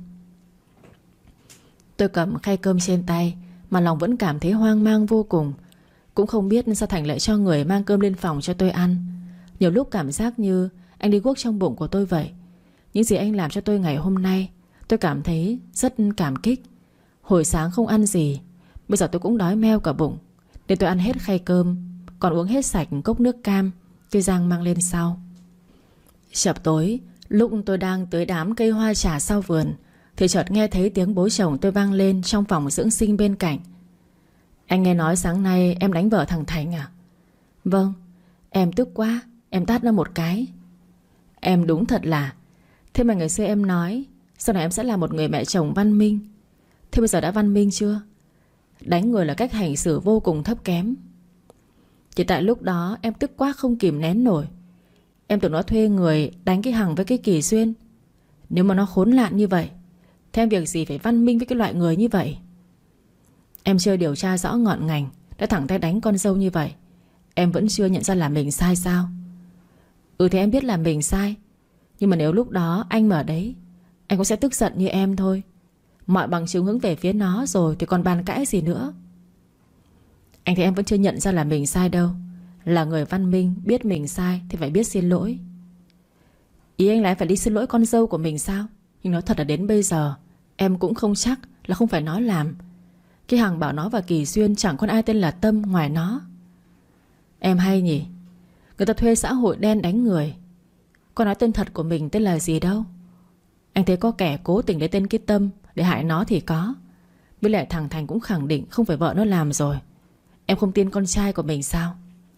Tôi cầm khay cơm trên tay mà lòng vẫn cảm thấy hoang mang vô cùng. Cũng không biết sao Thành lại cho người mang cơm lên phòng cho tôi ăn. Nhiều lúc cảm giác như anh đi guốc trong bụng của tôi vậy. Những gì anh làm cho tôi ngày hôm nay, tôi cảm thấy rất cảm kích. Hồi sáng không ăn gì, bây giờ tôi cũng đói meo cả bụng, nên tôi ăn hết khay cơm, còn uống hết sạch cốc nước cam cây Giang mang lên sau. Chập tối, lúc tôi đang tới đám cây hoa trà sau vườn, thì chợt nghe thấy tiếng bố chồng tôi vang lên trong phòng dưỡng sinh bên cạnh. Anh nghe nói sáng nay em đánh vợ thằng Thành à? Vâng. Em tức quá, em tát nó 1 cái. Em đúng thật là. Thế mà ngày xưa em nói sau này em sẽ là một người mẹ chồng văn minh. Thế bây giờ đã văn minh chưa? Đánh người là cách hành xử vô cùng thấp kém. Chỉ tại lúc đó em tức quá không kìm nén nổi. Em tưởng nó thuê người đánh cái Hằng với cái Kỳ Xuyên. Nếu mà nó khốn nạn như vậy thì em việc gì phải văn minh với cái loại người như vậy. Em chưa điều tra rõ ngọn ngành đã thẳng tay đánh con dâu như vậy. Em vẫn chưa nhận ra là mình sai sao? Thì em biết là mình sai. Nhưng mà nếu lúc đó anh mà ở đấy, anh cũng sẽ tức giận như em thôi. Mọi bằng chứng hướng về phía nó rồi thì còn bàn cãi gì nữa. Anh thấy em vẫn chưa nhận ra là mình sai đâu. Là người văn minh, biết mình sai thì phải biết xin lỗi. Ý anh là em phải đi xin lỗi con dâu của mình sao? Nhưng nói thật là đến bây giờ em cũng không chắc là không phải nó làm. Cái Hằng bảo nó và Kỳ Xuyên chẳng còn ai tên là Tâm ngoài nó. Em hay nhỉ. Người ta thuê xã hội đen đánh người. Có nói tên thật của mình tên là gì đâu. Anh thấy có kẻ cố tình lấy tên cái Tâm để hại nó thì có. Với lại thằng Thành cũng khẳng định không phải vợ nó làm rồi. Em không tin con trai của mình sao?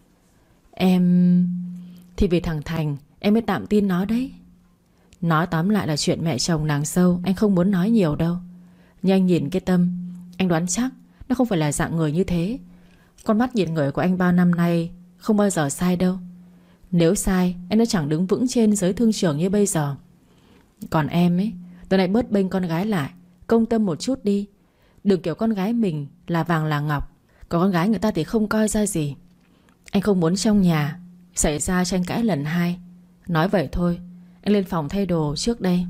Thì vì thằng Thành em mới tạm tin nó đấy. Nói tóm lại là chuyện mẹ chồng nàng sâu anh không muốn nói nhiều đâu. Nhưng anh nhìn cái Tâm, anh đoán chắc nó không phải là dạng người như thế. Con mắt nhìn người của anh bao năm nay không bao giờ sai đâu. Nếu sai anh đã chẳng đứng vững trên giới thương trường như bây giờ. Còn em ấy, từ này bớt bênh con gái lại, công tâm một chút đi. Đừng kiểu con gái mình là vàng là ngọc, còn con gái người ta thì không coi ra gì. Anh không muốn trong nhà xảy ra tranh cãi lần hai. Nói vậy thôi. Anh lên phòng thay đồ trước đây.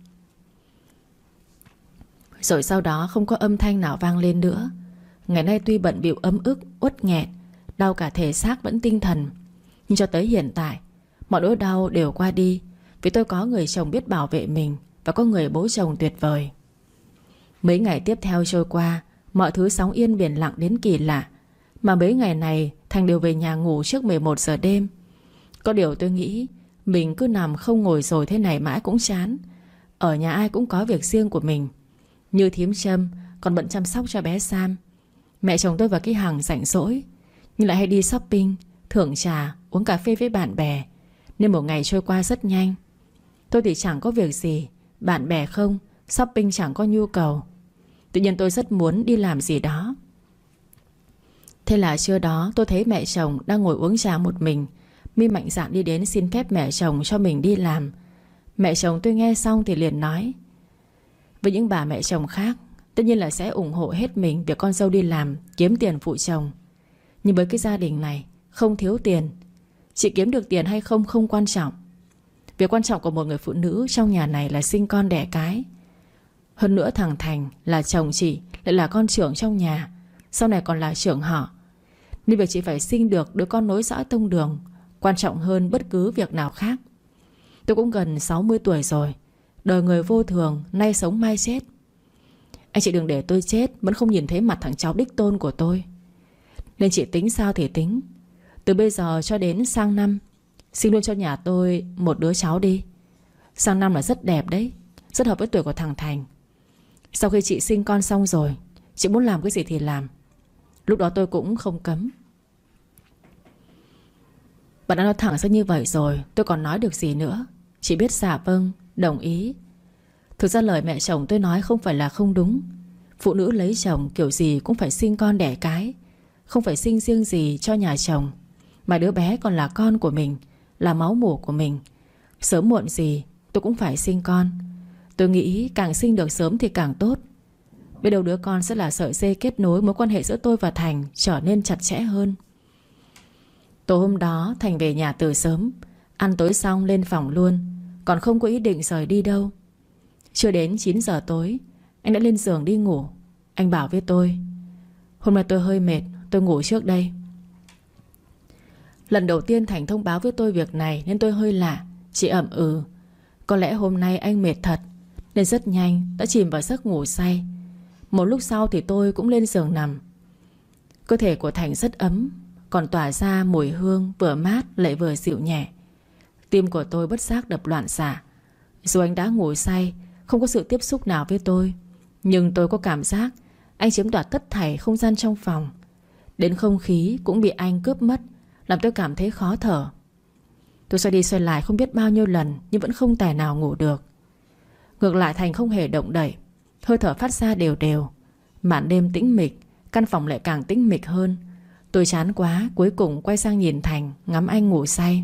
Rồi sau đó không có âm thanh nào vang lên nữa. Ngày nay tuy bận bịu ấm ức, uất nghẹt, đau cả thể xác lẫn tinh thần, nhưng cho tới hiện tại mọi nỗi đau đều qua đi. Vì tôi có người chồng biết bảo vệ mình, và có người bố chồng tuyệt vời. Mấy ngày tiếp theo trôi qua, mọi thứ sóng yên biển lặng đến kỳ lạ. Mà mấy ngày này Thành đều về nhà ngủ trước 11 giờ đêm. Có điều tôi nghĩ mình cứ nằm không ngồi rồi thế này mãi cũng chán. Ở nhà ai cũng có việc riêng của mình. Như thím Trâm còn bận chăm sóc cho bé Sam. Mẹ chồng tôi và cái Hằng rảnh rỗi nhưng lại hay đi shopping, thưởng trà, uống cà phê với bạn bè. Nên một ngày trôi qua rất nhanh. Tôi thì chẳng có việc gì, bạn bè không, shopping chẳng có nhu cầu. Tự nhiên tôi rất muốn đi làm gì đó. Thế là trưa đó tôi thấy mẹ chồng đang ngồi uống trà một mình. Mi mạnh dạn đi đến xin phép mẹ chồng cho mình đi làm. Mẹ chồng tôi nghe xong thì liền nói: với những bà mẹ chồng khác, tất nhiên là sẽ ủng hộ hết mình việc con dâu đi làm kiếm tiền phụ chồng. Nhưng với cái gia đình này không thiếu tiền. Chị kiếm được tiền hay không không quan trọng. Việc quan trọng của một người phụ nữ trong nhà này là sinh con đẻ cái. Hơn nữa thằng Thành là chồng chị, lại là con trưởng trong nhà, sau này còn là trưởng họ. Nên việc chị phải sinh được đứa con nối dõi tông đường quan trọng hơn bất cứ việc nào khác. Tôi cũng gần 60 tuổi rồi. Đời người vô thường, nay sống mai chết. Anh chị đừng để tôi chết vẫn không nhìn thấy mặt thằng cháu đích tôn của tôi. Nên chị tính sao thì tính. Từ bây giờ cho đến sang năm sinh luôn cho nhà tôi một đứa cháu đi. Sang năm là rất đẹp đấy, rất hợp với tuổi của thằng Thành. Sau khi chị sinh con xong rồi, chị muốn làm cái gì thì làm. Lúc đó tôi cũng không cấm. Bạn đã nói thẳng ra như vậy rồi, tôi còn nói được gì nữa. Chỉ biết dạ vâng, đồng ý. Thực ra lời mẹ chồng tôi nói không phải là không đúng. Phụ nữ lấy chồng kiểu gì cũng phải sinh con đẻ cái. Không phải sinh riêng gì cho nhà chồng, mà đứa bé còn là con của mình, là máu mủ của mình. Sớm muộn gì tôi cũng phải sinh con. Tôi nghĩ càng sinh được sớm thì càng tốt. Biết đâu đứa con sẽ là sợi dây kết nối mối quan hệ giữa tôi và Thành trở nên chặt chẽ hơn. Tối hôm đó Thành về nhà từ sớm. Ăn tối xong lên phòng luôn, còn không có ý định rời đi đâu. Chưa đến 9 giờ tối anh đã lên giường đi ngủ. Anh bảo với tôi: hôm nay tôi hơi mệt, tôi ngủ trước đây. Lần đầu tiên Thành thông báo với tôi việc này nên tôi hơi lạ. Chỉ ậm ừ. Có lẽ hôm nay anh mệt thật nên rất nhanh đã chìm vào giấc ngủ say. Một lúc sau thì tôi cũng lên giường nằm. Cơ thể của Thành rất ấm, còn tỏa ra mùi hương vừa mát lại vừa dịu nhẹ. Tim của tôi bất giác đập loạn xạ. Dù anh đã ngủ say, không có sự tiếp xúc nào với tôi, nhưng tôi có cảm giác anh chiếm đoạt tất thảy không gian trong phòng. Đến không khí cũng bị anh cướp mất, làm tôi cảm thấy khó thở. Tôi xoay đi xoay lại không biết bao nhiêu lần, nhưng vẫn không tài nào ngủ được. Ngược lại Thành không hề động đậy, hơi thở phát ra đều đều. Màn đêm tĩnh mịch, căn phòng lại càng tĩnh mịch hơn. Tôi chán quá, cuối cùng quay sang nhìn Thành, ngắm anh ngủ say.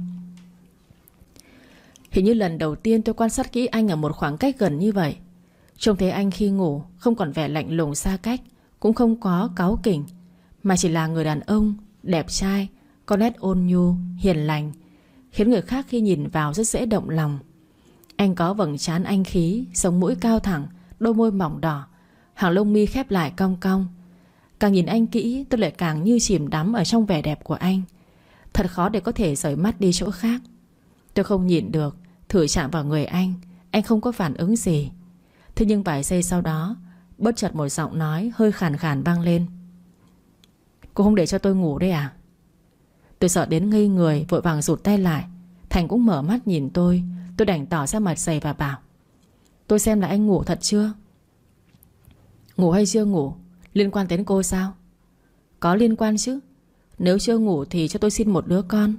Hình như lần đầu tiên tôi quan sát kỹ anh ở một khoảng cách gần như vậy. Trông thấy anh khi ngủ không còn vẻ lạnh lùng xa cách, cũng không có cáu kỉnh, mà chỉ là người đàn ông đẹp trai, có nét ôn nhu, hiền lành, khiến người khác khi nhìn vào rất dễ động lòng. Anh có vầng trán anh khí, sống mũi cao thẳng, đôi môi mỏng đỏ, hàng lông mi khép lại cong cong. Càng nhìn anh kỹ, tôi lại càng như chìm đắm ở trong vẻ đẹp của anh. Thật khó để có thể rời mắt đi chỗ khác. Tôi không nhịn được, thử chạm vào người anh không có phản ứng gì. Thế nhưng vài giây sau đó, bất chợt một giọng nói hơi khàn khàn vang lên: "Cô không để cho tôi ngủ đấy à?" Tôi sợ đến ngây người, vội vàng rụt tay lại. Thành cũng mở mắt nhìn tôi đành tỏ ra mặt dày và bảo: "Tôi xem là anh ngủ thật chưa?" "Ngủ hay chưa ngủ liên quan đến cô sao?" "Có liên quan chứ. Nếu chưa ngủ thì cho tôi xin một đứa con."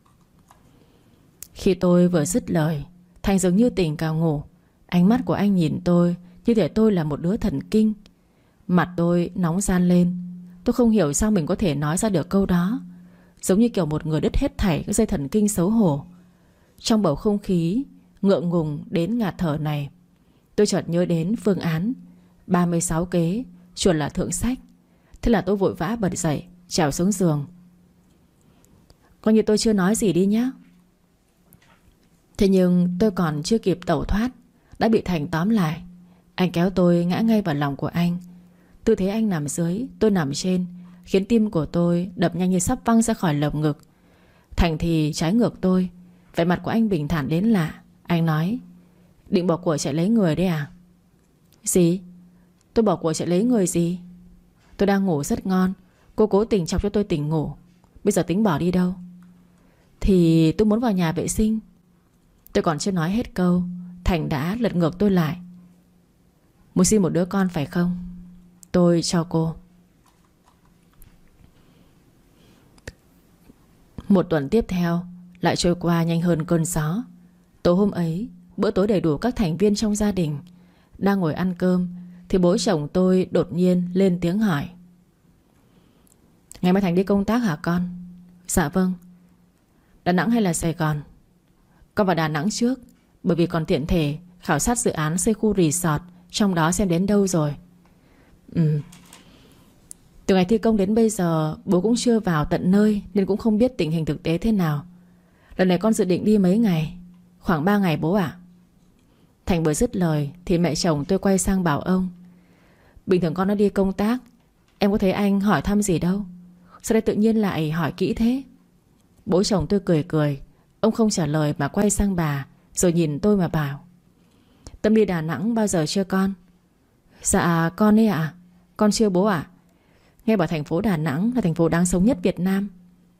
Khi tôi vừa dứt lời, Thành dường như tỉnh cả ngủ. Ánh mắt của anh nhìn tôi như thể tôi là một đứa thần kinh. Mặt tôi nóng ran lên. Tôi không hiểu sao mình có thể nói ra được câu đó, giống như kiểu một người đứt hết thảy các dây thần kinh xấu hổ. Trong bầu không khí ngượng ngùng đến ngạt thở này, tôi chợt nhớ đến phương án 36 kế, chuẩn là thượng sách. Thế là tôi vội vã bật dậy, trèo xuống giường. "Coi như tôi chưa nói gì đi nhé." Thế nhưng tôi còn chưa kịp tẩu thoát đã bị Thành tóm lại. Anh kéo tôi ngã ngay vào lòng của anh. Tư thế anh nằm dưới, tôi nằm trên, khiến tim của tôi đập nhanh như sắp văng ra khỏi lồng ngực. Thành thì trái ngược tôi. Vẻ mặt của anh bình thản đến lạ. Anh nói: "Định bỏ của chạy lấy người đấy à?" "Gì? Tôi bỏ của chạy lấy người gì? Tôi đang ngủ rất ngon, cô cố tình chọc cho tôi tỉnh ngủ. Bây giờ tính bỏ đi đâu?" "Thì tôi muốn vào nhà vệ sinh." Tôi còn chưa nói hết câu, Thành đã lật ngược tôi lại. "Muốn xin một đứa con phải không? Tôi cho cô." Một tuần tiếp theo lại trôi qua nhanh hơn cơn gió. Tối hôm ấy, bữa tối đầy đủ các thành viên trong gia đình. Đang ngồi ăn cơm thì bố chồng tôi đột nhiên lên tiếng hỏi: "Ngày mai Thành đi công tác hả con?" "Dạ vâng." "Đà Nẵng hay là Sài Gòn?" "Con vào Đà Nẵng trước, bởi vì còn tiện thể khảo sát dự án xây khu resort trong đó xem đến đâu rồi." Từ ngày thi công đến bây giờ bố cũng chưa vào tận nơi, nên cũng không biết tình hình thực tế thế nào. Lần này con dự định đi mấy ngày?" "Khoảng 3 ngày bố ạ." Thành vừa dứt lời thì mẹ chồng tôi quay sang bảo ông: "Bình thường con đã đi công tác, em có thấy anh hỏi thăm gì đâu, sao đây tự nhiên lại hỏi kỹ thế?" Bố chồng tôi cười cười. Ông không trả lời mà quay sang bà, rồi nhìn tôi mà bảo: "Tâm đi Đà Nẵng bao giờ chưa con?" "Dạ con ấy ạ." "Con chưa bố ạ." "Nghe bảo thành phố Đà Nẵng là thành phố đáng sống nhất Việt Nam."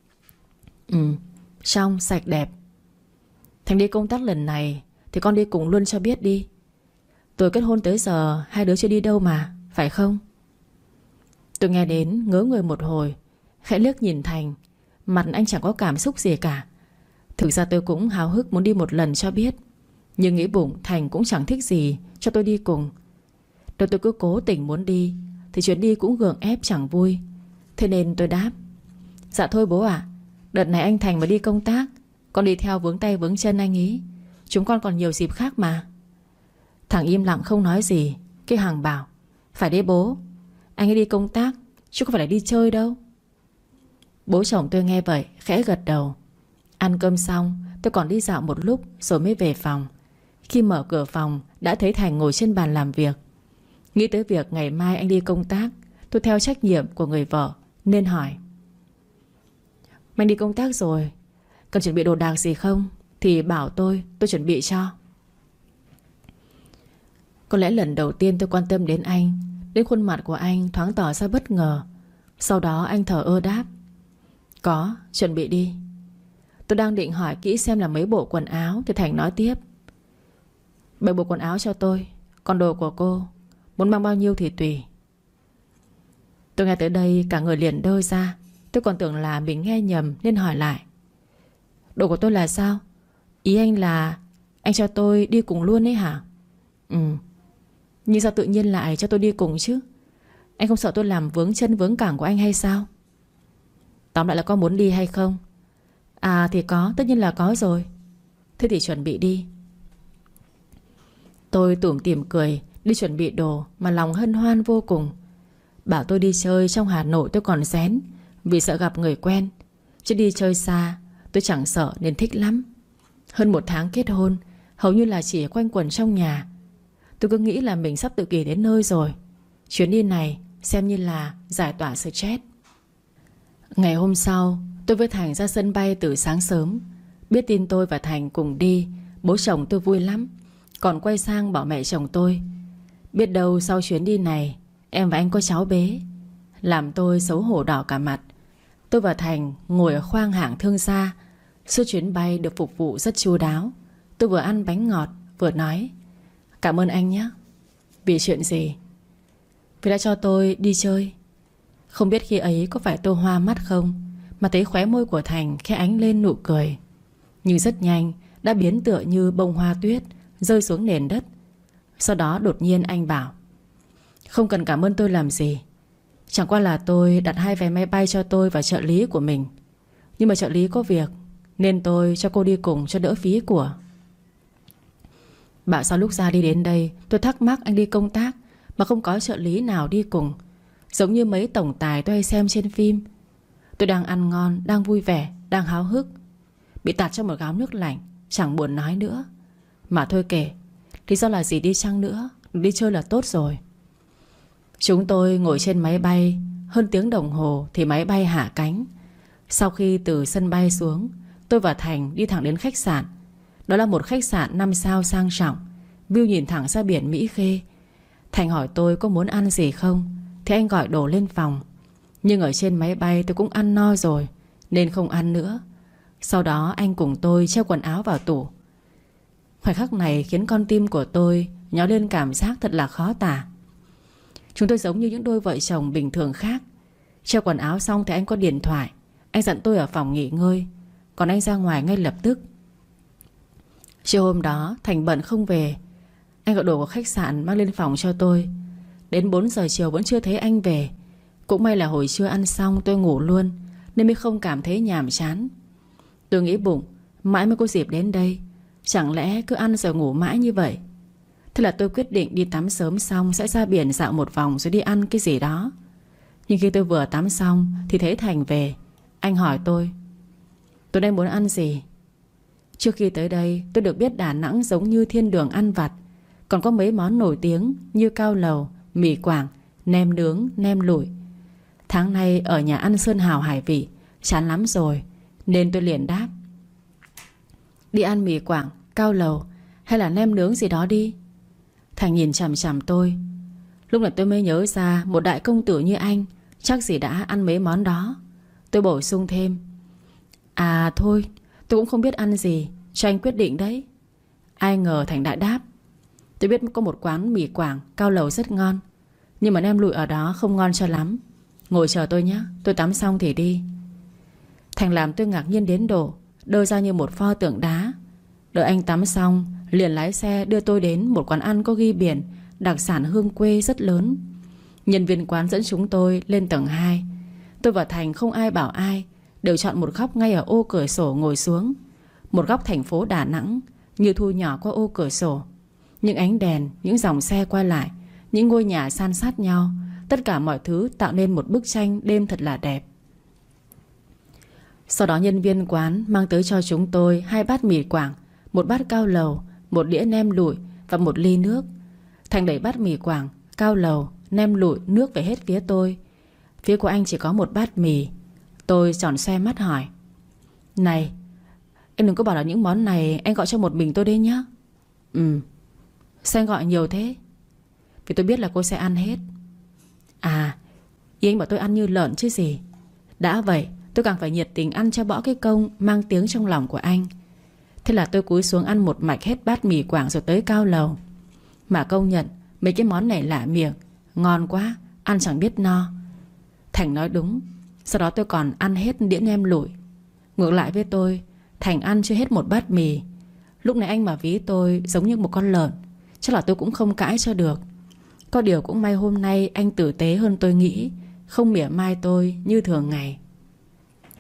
Trong sạch đẹp. Thành đi công tác lần này thì con đi cùng luôn cho biết đi. Tôi kết hôn tới giờ hai đứa chưa đi đâu mà, phải không?" Tôi nghe đến ngớ người một hồi, khẽ liếc nhìn Thành. Mặt anh chẳng có cảm xúc gì cả. Thực ra tôi cũng háo hức muốn đi một lần cho biết, nhưng nghĩ bụng Thành cũng chẳng thích gì cho tôi đi cùng. Nếu tôi cứ cố tình muốn đi thì chuyến đi cũng gượng ép chẳng vui. Thế nên tôi đáp: "Dạ thôi bố ạ, đợt này anh Thành mà đi công tác, con đi theo vướng tay vướng chân anh ý. Chúng con còn nhiều dịp khác mà." Thằng im lặng không nói gì. Cái Hằng bảo: "Phải đấy bố, anh ấy đi công tác chứ không phải là đi chơi đâu." Bố chồng tôi nghe vậy khẽ gật đầu. Ăn cơm xong tôi còn đi dạo một lúc rồi mới về phòng. Khi mở cửa phòng đã thấy Thành ngồi trên bàn làm việc. Nghĩ tới việc ngày mai anh đi công tác, tôi theo trách nhiệm của người vợ nên hỏi: "Mình đi công tác rồi, cần chuẩn bị đồ đạc gì không? Thì bảo tôi chuẩn bị cho." Có lẽ lần đầu tiên tôi quan tâm đến anh, đến khuôn mặt của anh thoáng tỏ ra bất ngờ. Sau đó anh thở ơ đáp: "Có, chuẩn bị đi." Tôi đang định hỏi kỹ xem là mấy bộ quần áo thì Thành nói tiếp: "7 bộ quần áo cho tôi, còn đồ của cô muốn mang bao nhiêu thì tùy." Tôi nghe tới đây cả người liền đơ ra. Tôi còn tưởng là mình nghe nhầm nên hỏi lại: "Đồ của tôi là sao? Ý anh là anh cho tôi đi cùng luôn ấy hả?" Nhưng sao tự nhiên lại cho tôi đi cùng chứ? Anh không sợ tôi làm vướng chân vướng cẳng của anh hay sao?" Tóm lại là có muốn đi hay không? À thì có, tất nhiên là có rồi. Thế thì chuẩn bị đi. Tôi tủm tỉm cười đi chuẩn bị đồ mà lòng hân hoan vô cùng. Bảo tôi đi chơi trong Hà Nội tôi còn rén, vì sợ gặp người quen. Chứ đi chơi xa tôi chẳng sợ nên thích lắm. Hơn 1 tháng kết hôn, hầu như là chỉ quanh quẩn trong nhà. Tôi cứ nghĩ là mình sắp tự kỷ đến nơi rồi. Chuyến đi này xem như là giải tỏa stress. Ngày hôm sau, tôi với Thành ra sân bay từ sáng sớm. Biết tin tôi và Thành cùng đi, bố chồng tôi vui lắm, còn quay sang bảo mẹ chồng tôi: biết đâu sau chuyến đi này em và anh có cháu bé. Làm tôi xấu hổ đỏ cả mặt. Tôi và Thành ngồi ở khoang hạng thương gia. Suốt chuyến bay được phục vụ rất chu đáo. Tôi vừa ăn bánh ngọt vừa nói: cảm ơn anh nhé. Vì chuyện gì? Vì đã cho tôi đi chơi. Không biết khi ấy có phải tôi hoa mắt không, mà thấy khóe môi của Thành khẽ ánh lên nụ cười. Nhưng rất nhanh đã biến tựa như bông hoa tuyết rơi xuống nền đất. Sau đó đột nhiên anh bảo: không cần cảm ơn tôi làm gì. Chẳng qua là tôi đặt 2 vé máy bay cho tôi và trợ lý của mình. Nhưng mà trợ lý có việc nên tôi cho cô đi cùng cho đỡ phí của. Bảo sao lúc ra đi đến đây tôi thắc mắc anh đi công tác mà không có trợ lý nào đi cùng, giống như mấy tổng tài tôi hay xem trên phim. Tôi đang ăn ngon, đang vui vẻ, đang háo hức, bị tạt trong một gáo nước lạnh, chẳng buồn nói nữa. Mà thôi kể, lý do là gì đi chăng nữa, đi chơi là tốt rồi. Chúng tôi ngồi trên máy bay hơn tiếng đồng hồ thì máy bay hạ cánh. Sau khi từ sân bay xuống, tôi và Thành đi thẳng đến khách sạn. Đó là một khách sạn 5 sao sang trọng, view nhìn thẳng ra biển Mỹ Khê. Thành hỏi tôi có muốn ăn gì không, thì anh gọi đồ lên phòng. Nhưng ở trên máy bay tôi cũng ăn no rồi nên không ăn nữa. Sau đó anh cùng tôi treo quần áo vào tủ. Khoảnh khắc này khiến con tim của tôi nhói lên cảm giác thật là khó tả. Chúng tôi giống như những đôi vợ chồng bình thường khác. Treo quần áo xong thì anh có điện thoại. Anh dặn tôi ở phòng nghỉ ngơi, còn anh ra ngoài ngay lập tức. Chiều hôm đó Thành bận không về. Anh gọi đồ của khách sạn mang lên phòng cho tôi. Đến 4 giờ chiều vẫn chưa thấy anh về. Cũng may là hồi trưa ăn xong tôi ngủ luôn, nên mới không cảm thấy nhàm chán. Tôi nghĩ bụng mãi mới có dịp đến đây, chẳng lẽ cứ ăn rồi ngủ mãi như vậy. Thế là tôi quyết định đi tắm sớm xong sẽ ra biển dạo một vòng rồi đi ăn cái gì đó. Nhưng khi tôi vừa tắm xong thì thấy Thành về. Anh hỏi tôi: tối nay muốn ăn gì? Trước khi tới đây tôi được biết Đà Nẵng giống như thiên đường ăn vặt. Còn có mấy món nổi tiếng như cao lầu, mì Quảng, nem nướng, nem lụi. Tháng nay ở nhà ăn Sơn Hào Hải Vị chán lắm rồi, nên tôi liền đáp: đi ăn mì Quảng, cao lầu hay là nem nướng gì đó đi. Thành nhìn chằm chằm tôi. Lúc này tôi mới nhớ ra một đại công tử như anh chắc gì đã ăn mấy món đó. Tôi bổ sung thêm: à thôi, tôi cũng không biết ăn gì, cho anh quyết định đấy. Ai ngờ Thành đã đáp: tôi biết có một quán mì Quảng, cao lầu rất ngon, nhưng mà nem lụi ở đó không ngon cho lắm. Ngồi chờ tôi nhé, tôi tắm xong thì đi. Thành làm tôi ngạc nhiên đến độ đơ ra như một pho tượng đá. Đợi anh tắm xong liền lái xe đưa tôi đến một quán ăn có ghi biển đặc sản hương quê rất lớn. Nhân viên quán dẫn chúng tôi lên tầng 2. Tôi và Thành không ai bảo ai, đều chọn một góc ngay ở ô cửa sổ ngồi xuống. Một góc thành phố Đà Nẵng như thu nhỏ qua ô cửa sổ. Những ánh đèn, những dòng xe qua lại, những ngôi nhà san sát nhau, tất cả mọi thứ tạo nên một bức tranh đêm thật là đẹp. Sau đó nhân viên quán mang tới cho chúng tôi 2 bát mì Quảng, 1 bát cao lầu, 1 đĩa nem lụi và 1 ly nước. Thành đẩy bát mì Quảng, cao lầu, nem lụi, nước về hết phía tôi. Phía của anh chỉ có 1 bát mì. Tôi tròn xoe mắt hỏi: này, em đừng có bảo là những món này anh gọi cho một mình tôi đấy nhá. Sao anh gọi nhiều thế? Vì tôi biết là cô sẽ ăn hết. À, ý anh bảo tôi ăn như lợn chứ gì. Đã vậy tôi càng phải nhiệt tình ăn cho bỏ cái công mang tiếng trong lòng của anh. Thế là tôi cúi xuống ăn một mạch hết bát mì Quảng rồi tới cao lầu. Mà công nhận mấy cái món này lạ miệng, ngon quá, ăn chẳng biết no. Thành nói đúng. Sau đó tôi còn ăn hết đĩa nem lụi. Ngược lại với tôi, Thành ăn chưa hết 1 bát mì. Lúc này anh mà ví tôi giống như một con lợn, chắc là tôi cũng không cãi cho được. Có điều cũng may hôm nay anh tử tế hơn tôi nghĩ, không mỉa mai tôi như thường ngày.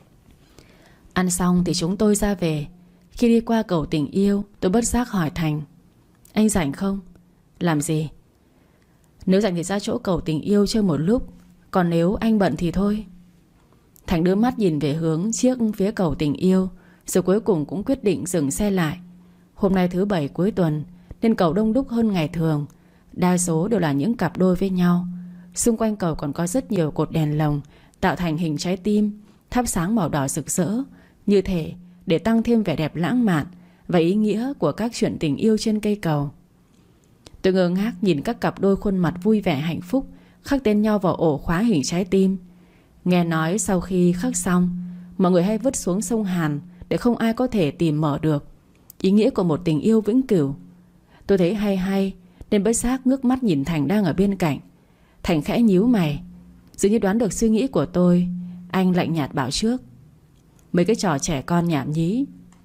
Ăn xong thì chúng tôi ra về. Khi đi qua cầu Tình Yêu, tôi bất giác hỏi Thành: anh rảnh không? Làm gì? Nếu rảnh thì ra chỗ cầu Tình Yêu chơi một lúc, còn nếu anh bận thì thôi. Thành đưa mắt nhìn về hướng chiếc phía cầu Tình Yêu, rồi cuối cùng cũng quyết định dừng xe lại. Hôm nay thứ Bảy cuối tuần nên cầu đông đúc hơn ngày thường. Đa số đều là những cặp đôi với nhau. Xung quanh cầu còn có rất nhiều cột đèn lồng tạo thành hình trái tim, thắp sáng màu đỏ rực rỡ, như thể để tăng thêm vẻ đẹp lãng mạn và ý nghĩa của các chuyện tình yêu trên cây cầu. Tôi ngơ ngác nhìn các cặp đôi khuôn mặt vui vẻ hạnh phúc khắc tên nhau vào ổ khóa hình trái tim. Nghe nói sau khi khắc xong, mọi người hay vứt xuống sông Hàn để không ai có thể tìm mở được ý nghĩa của một tình yêu vĩnh cửu. Tôi thấy hay nên bất giác ngước mắt nhìn Thành đang ở bên cạnh. Thành khẽ nhíu mày, dường như đoán được suy nghĩ của tôi. Anh lạnh nhạt bảo trước: mấy cái trò trẻ con nhảm nhí.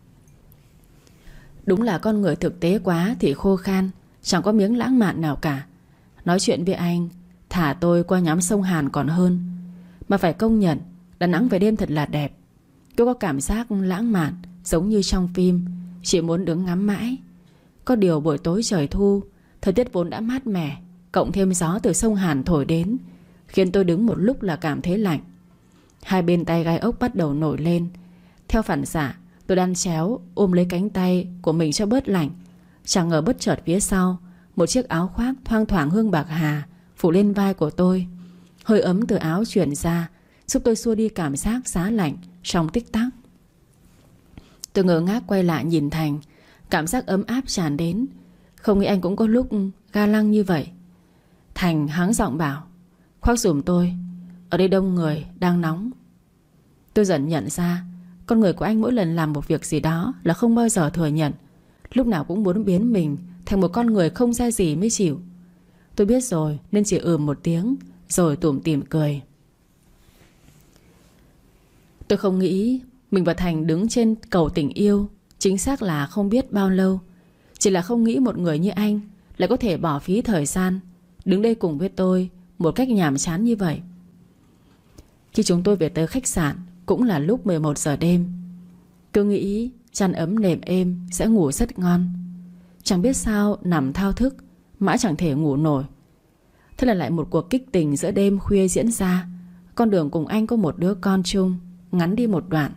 Đúng là con người thực tế quá thì khô khan, chẳng có miếng lãng mạn nào cả. Nói chuyện với anh thả tôi qua ngắm sông Hàn còn hơn. Mà phải công nhận, Đà Nẵng về đêm thật là đẹp. Tôi có cảm giác lãng mạn giống như trong phim, chỉ muốn đứng ngắm mãi. Có điều buổi tối trời thu, thời tiết vốn đã mát mẻ, cộng thêm gió từ sông Hàn thổi đến, khiến tôi đứng một lúc là cảm thấy lạnh. Hai bên tay gai ốc bắt đầu nổi lên. Theo phản xạ, tôi đan chéo ôm lấy cánh tay của mình cho bớt lạnh. Chẳng ngờ bất chợt phía sau, một chiếc áo khoác thoang thoảng hương bạc hà phủ lên vai của tôi. Hơi ấm từ áo truyền ra, giúp tôi xua đi cảm giác giá lạnh trong tích tắc. Tôi ngơ ngác quay lại nhìn Thành. Cảm giác ấm áp tràn đến. Không nghĩ anh cũng có lúc ga lăng như vậy. Thành hắng giọng bảo: khoác giùm tôi, ở đây đông người, đang nóng. Tôi dần nhận ra con người của anh mỗi lần làm một việc gì đó là không bao giờ thừa nhận, lúc nào cũng muốn biến mình thành một con người không ra gì mới chịu. Tôi biết rồi nên chỉ một tiếng, rồi tủm tỉm cười. Tôi không nghĩ mình và Thành đứng trên cầu tình yêu chính xác là không biết bao lâu. Chỉ là không nghĩ một người như anh lại có thể bỏ phí thời gian đứng đây cùng với tôi một cách nhàm chán như vậy. Khi chúng tôi về tới khách sạn cũng là lúc 11 giờ đêm. Cứ nghĩ chăn ấm nệm êm sẽ ngủ rất ngon. Chẳng biết sao nằm thao thức mãi chẳng thể ngủ nổi. Thế là lại một cuộc kích tình giữa đêm khuya diễn ra. Con đường cùng anh có một đứa con chung, ngắn đi một đoạn.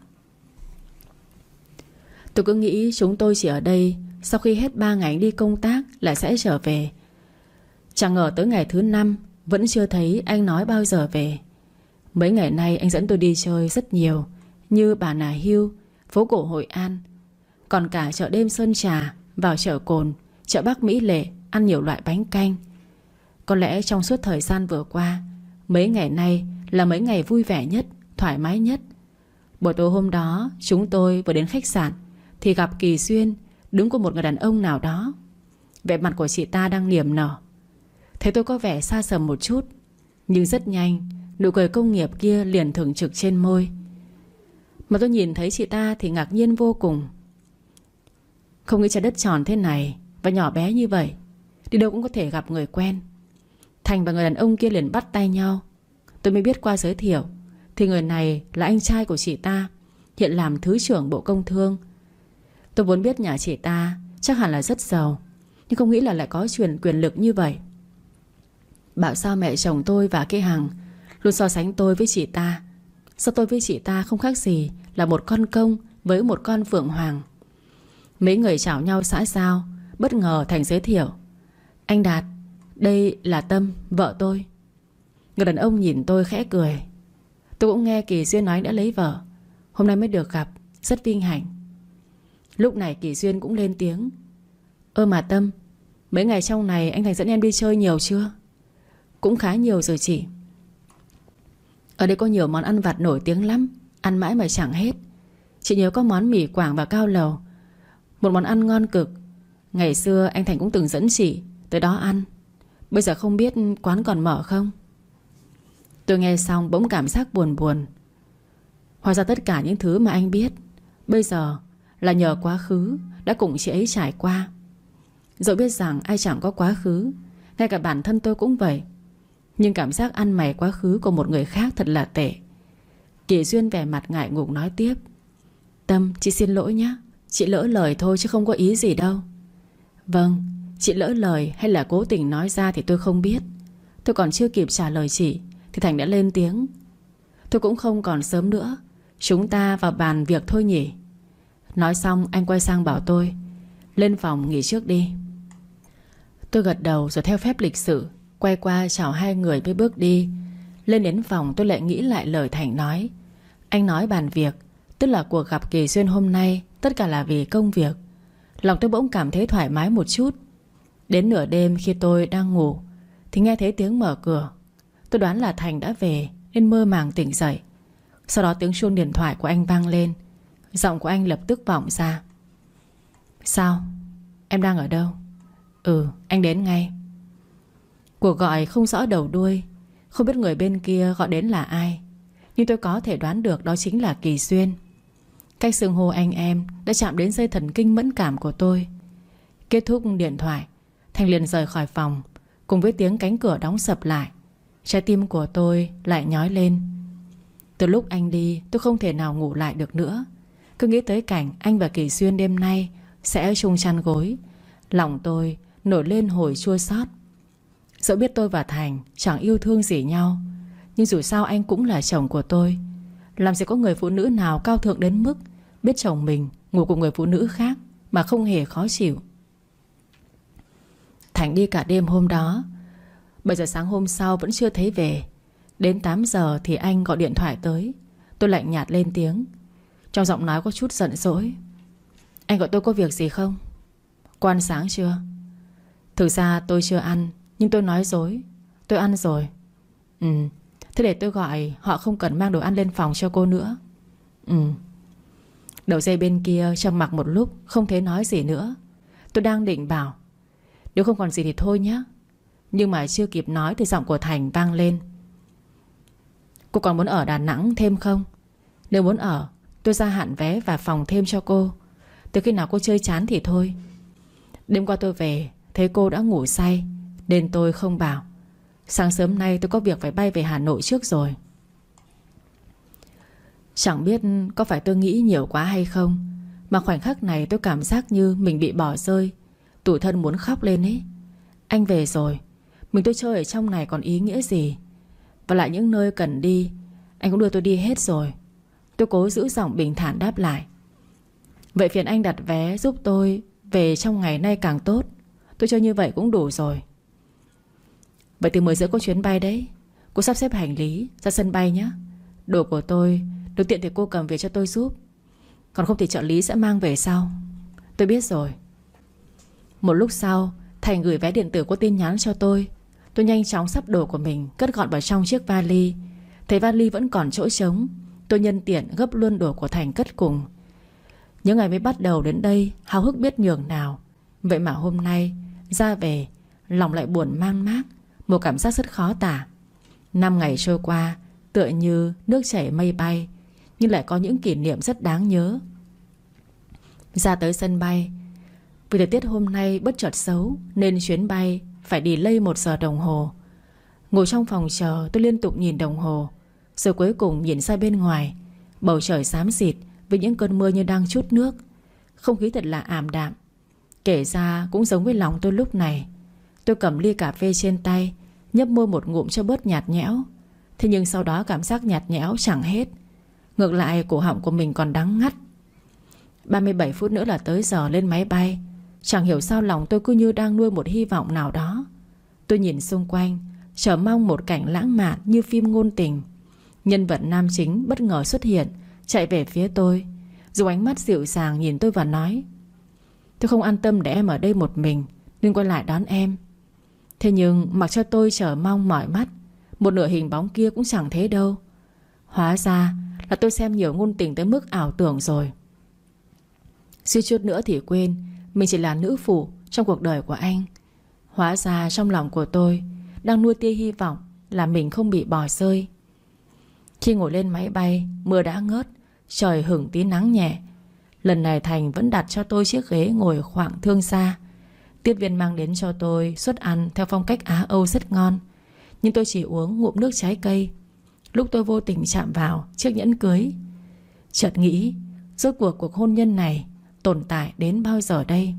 Tôi cứ nghĩ chúng tôi chỉ ở đây sau khi hết 3 ngày đi công tác là sẽ trở về. Chẳng ngờ tới ngày thứ 5 vẫn chưa thấy anh nói bao giờ về. Mấy ngày nay anh dẫn tôi đi chơi rất nhiều, như Bà Nà Hills, phố cổ Hội An, còn cả chợ đêm Sơn Trà, vào chợ Cồn, chợ Bắc Mỹ Lệ, ăn nhiều loại bánh canh. Có lẽ trong suốt thời gian vừa qua, mấy ngày nay là mấy ngày vui vẻ nhất, thoải mái nhất. Buổi tối hôm đó chúng tôi vừa đến khách sạn thì gặp Kỳ Duyên đứng của một người đàn ông nào đó. Vẻ mặt của chị ta đang niềm nở. Thấy tôi có vẻ xa sầm một chút, nhưng rất nhanh nụ cười công nghiệp kia liền thường trực trên môi. Mà tôi nhìn thấy chị ta thì ngạc nhiên vô cùng. Không nghĩ trái đất tròn thế này và nhỏ bé như vậy, đi đâu cũng có thể gặp người quen. Thành và người đàn ông kia liền bắt tay nhau. Tôi mới biết qua giới thiệu thì người này là anh trai của chị ta, hiện làm Thứ trưởng Bộ Công Thương. Tôi vốn biết nhà chị ta chắc hẳn là rất giàu, nhưng không nghĩ là lại có quyền lực như vậy. Bảo sao mẹ chồng tôi và cái Hằng luôn so sánh tôi với chị ta. Sao tôi với chị ta không khác gì là một con công với một con phượng hoàng. Mấy người chào nhau xã giao. Bất ngờ Thành giới thiệu: anh Đạt, đây là Tâm, vợ tôi. Người đàn ông nhìn tôi khẽ cười. Tôi cũng nghe Kỳ Duyên nói đã lấy vợ, hôm nay mới được gặp, rất vinh hạnh. Lúc này Kỳ Duyên cũng lên tiếng: mà Tâm, mấy ngày trong này anh Thành dẫn em đi chơi nhiều chưa? Cũng khá nhiều rồi chị. Ở đây có nhiều món ăn vặt nổi tiếng lắm, ăn mãi mà chẳng hết. Chị nhớ có món mì Quảng và cao lầu, một món ăn ngon cực. Ngày xưa anh Thành cũng từng dẫn chị tới đó ăn. Bây giờ không biết quán còn mở không? Tôi nghe xong bỗng cảm giác buồn buồn. Hóa ra tất cả những thứ mà anh biết bây giờ là nhờ quá khứ đã cùng chị ấy trải qua. Dẫu biết rằng ai chẳng có quá khứ, ngay cả bản thân tôi cũng vậy, nhưng cảm giác ăn mày quá khứ của một người khác thật là tệ. Kỳ Duyên vẻ mặt ngại ngùng nói tiếp: Tâm, chị xin lỗi nhé. Chị lỡ lời thôi chứ không có ý gì đâu. Vâng, chị lỡ lời hay là cố tình nói ra thì tôi không biết. Tôi còn chưa kịp trả lời chị thì Thành đã lên tiếng. Tôi cũng không còn sớm nữa, chúng ta vào bàn việc thôi nhỉ. Nói xong anh quay sang bảo tôi lên phòng nghỉ trước đi. Tôi gật đầu rồi theo phép lịch sự quay qua chào hai người mới bước đi. Lên đến phòng tôi lại nghĩ lại lời Thành nói. Anh nói bàn việc, tức là cuộc gặp Kỳ Xuyên hôm nay tất cả là vì công việc. Lòng tôi bỗng cảm thấy thoải mái một chút. Đến nửa đêm khi tôi đang ngủ thì nghe thấy tiếng mở cửa. Tôi đoán là Thành đã về nên mơ màng tỉnh dậy. Sau đó tiếng chuông điện thoại của anh vang lên. Giọng của anh lập tức vọng ra. Sao? Em đang ở đâu? Ừ, anh đến ngay. Cuộc gọi không rõ đầu đuôi, không biết người bên kia gọi đến là ai, nhưng tôi có thể đoán được đó chính là Kỳ Xuyên. Cách xưng hô anh em đã chạm đến dây thần kinh mẫn cảm của tôi. Kết thúc điện thoại, Thành liền rời khỏi phòng. Cùng với tiếng cánh cửa đóng sập lại, trái tim của tôi lại nhói lên. Từ lúc anh đi tôi không thể nào ngủ lại được nữa. Cứ nghĩ tới cảnh anh và Kỳ Xuyên đêm nay sẽ chung chăn gối, lòng tôi nổi lên hồi chua xót. Dẫu biết tôi và Thành chẳng yêu thương gì nhau, nhưng dù sao anh cũng là chồng của tôi. Làm gì có người phụ nữ nào cao thượng đến mức biết chồng mình ngủ cùng người phụ nữ khác mà không hề khó chịu. Thành đi cả đêm hôm đó. 7 giờ sáng hôm sau vẫn chưa thấy về. Đến 8 giờ thì anh gọi điện thoại tới. Tôi lạnh nhạt lên tiếng, trong giọng nói có chút giận dỗi. Anh gọi tôi có việc gì không? Cô ăn sáng chưa? Thực ra tôi chưa ăn, nhưng tôi nói dối. Tôi ăn rồi. Thế để tôi gọi họ không cần mang đồ ăn lên phòng cho cô nữa. Đầu dây bên kia trầm mặc một lúc, không thấy nói gì nữa. Tôi đang định bảo nếu không còn gì thì thôi nhé, nhưng mà chưa kịp nói thì giọng của Thành vang lên. Cô còn muốn ở Đà Nẵng thêm không? Nếu muốn ở, tôi gia hạn vé và phòng thêm cho cô. Từ khi nào cô chơi chán thì thôi. Đêm qua tôi về thấy cô đã ngủ say nên tôi không bảo. Sáng sớm nay tôi có việc phải bay về Hà Nội trước rồi. Chẳng biết có phải tôi nghĩ nhiều quá hay không, mà khoảnh khắc này tôi cảm giác như mình bị bỏ rơi, tủi thân muốn khóc lên ấy. Anh về rồi, mình tôi chơi ở trong này còn ý nghĩa gì. Và lại những nơi cần đi anh cũng đưa tôi đi hết rồi. Tôi cố giữ giọng bình thản đáp lại. Vậy phiền anh đặt vé giúp tôi về trong ngày nay càng tốt. Tôi chơi như vậy cũng đủ rồi. Vậy từ 10 rưỡi có chuyến bay đấy. Cô sắp xếp hành lý ra sân bay nhé. Đồ của tôi được tiện thì cô cầm về cho tôi giúp, còn không thì trợ lý sẽ mang về sau. Tôi biết rồi. Một lúc sau Thành gửi vé điện tử có tin nhắn cho tôi. Tôi nhanh chóng sắp đồ của mình cất gọn vào trong chiếc vali. Thấy vali vẫn còn chỗ trống, tôi nhân tiện gấp luôn đồ của Thành cất cùng. Những ngày mới bắt đầu đến đây háo hức biết nhường nào. Vậy mà hôm nay ra về lòng lại buồn man mác, một cảm giác rất khó tả. 5 ngày trôi qua tựa như nước chảy mây bay, nhưng lại có những kỷ niệm rất đáng nhớ. Ra tới sân bay, vì thời tiết hôm nay bất chợt xấu nên chuyến bay phải delay 1 giờ đồng hồ. Ngồi trong phòng chờ tôi liên tục nhìn đồng hồ, rồi cuối cùng nhìn ra bên ngoài. Bầu trời xám xịt với những cơn mưa như đang trút nước. Không khí thật là ảm đạm. Kể ra cũng giống với lòng tôi lúc này. Tôi cầm ly cà phê trên tay, nhấp môi một ngụm cho bớt nhạt nhẽo. Thế nhưng sau đó cảm giác nhạt nhẽo chẳng hết. Ngược lại cổ họng của mình còn đắng ngắt. 37 phút nữa là tới giờ lên máy bay. Chẳng hiểu sao lòng tôi cứ như đang nuôi một hy vọng nào đó. Tôi nhìn xung quanh, chờ mong một cảnh lãng mạn như phim ngôn tình. Nhân vật nam chính bất ngờ xuất hiện, chạy về phía tôi, dùng ánh mắt dịu dàng nhìn tôi và nói: tôi không an tâm để em ở đây một mình nên quay lại đón em. Thế nhưng mặc cho tôi chờ mong mỏi mắt, một nửa hình bóng kia cũng chẳng thấy đâu. Hóa ra là tôi xem nhiều ngôn tình tới mức ảo tưởng rồi. Suýt chút nữa thì quên mình chỉ là nữ phụ trong cuộc đời của anh. Hóa ra trong lòng của tôi đang nuôi tia hy vọng là mình không bị bỏ rơi. Khi ngồi lên máy bay, mưa đã ngớt, trời hửng tí nắng nhẹ. Lần này Thành vẫn đặt cho tôi chiếc ghế ngồi khoảng thương xa. Tiếp viên mang đến cho tôi suất ăn theo phong cách Á Âu rất ngon, nhưng tôi chỉ uống ngụm nước trái cây. Lúc tôi vô tình chạm vào chiếc nhẫn cưới, chợt nghĩ rốt cuộc hôn nhân này tồn tại đến bao giờ đây?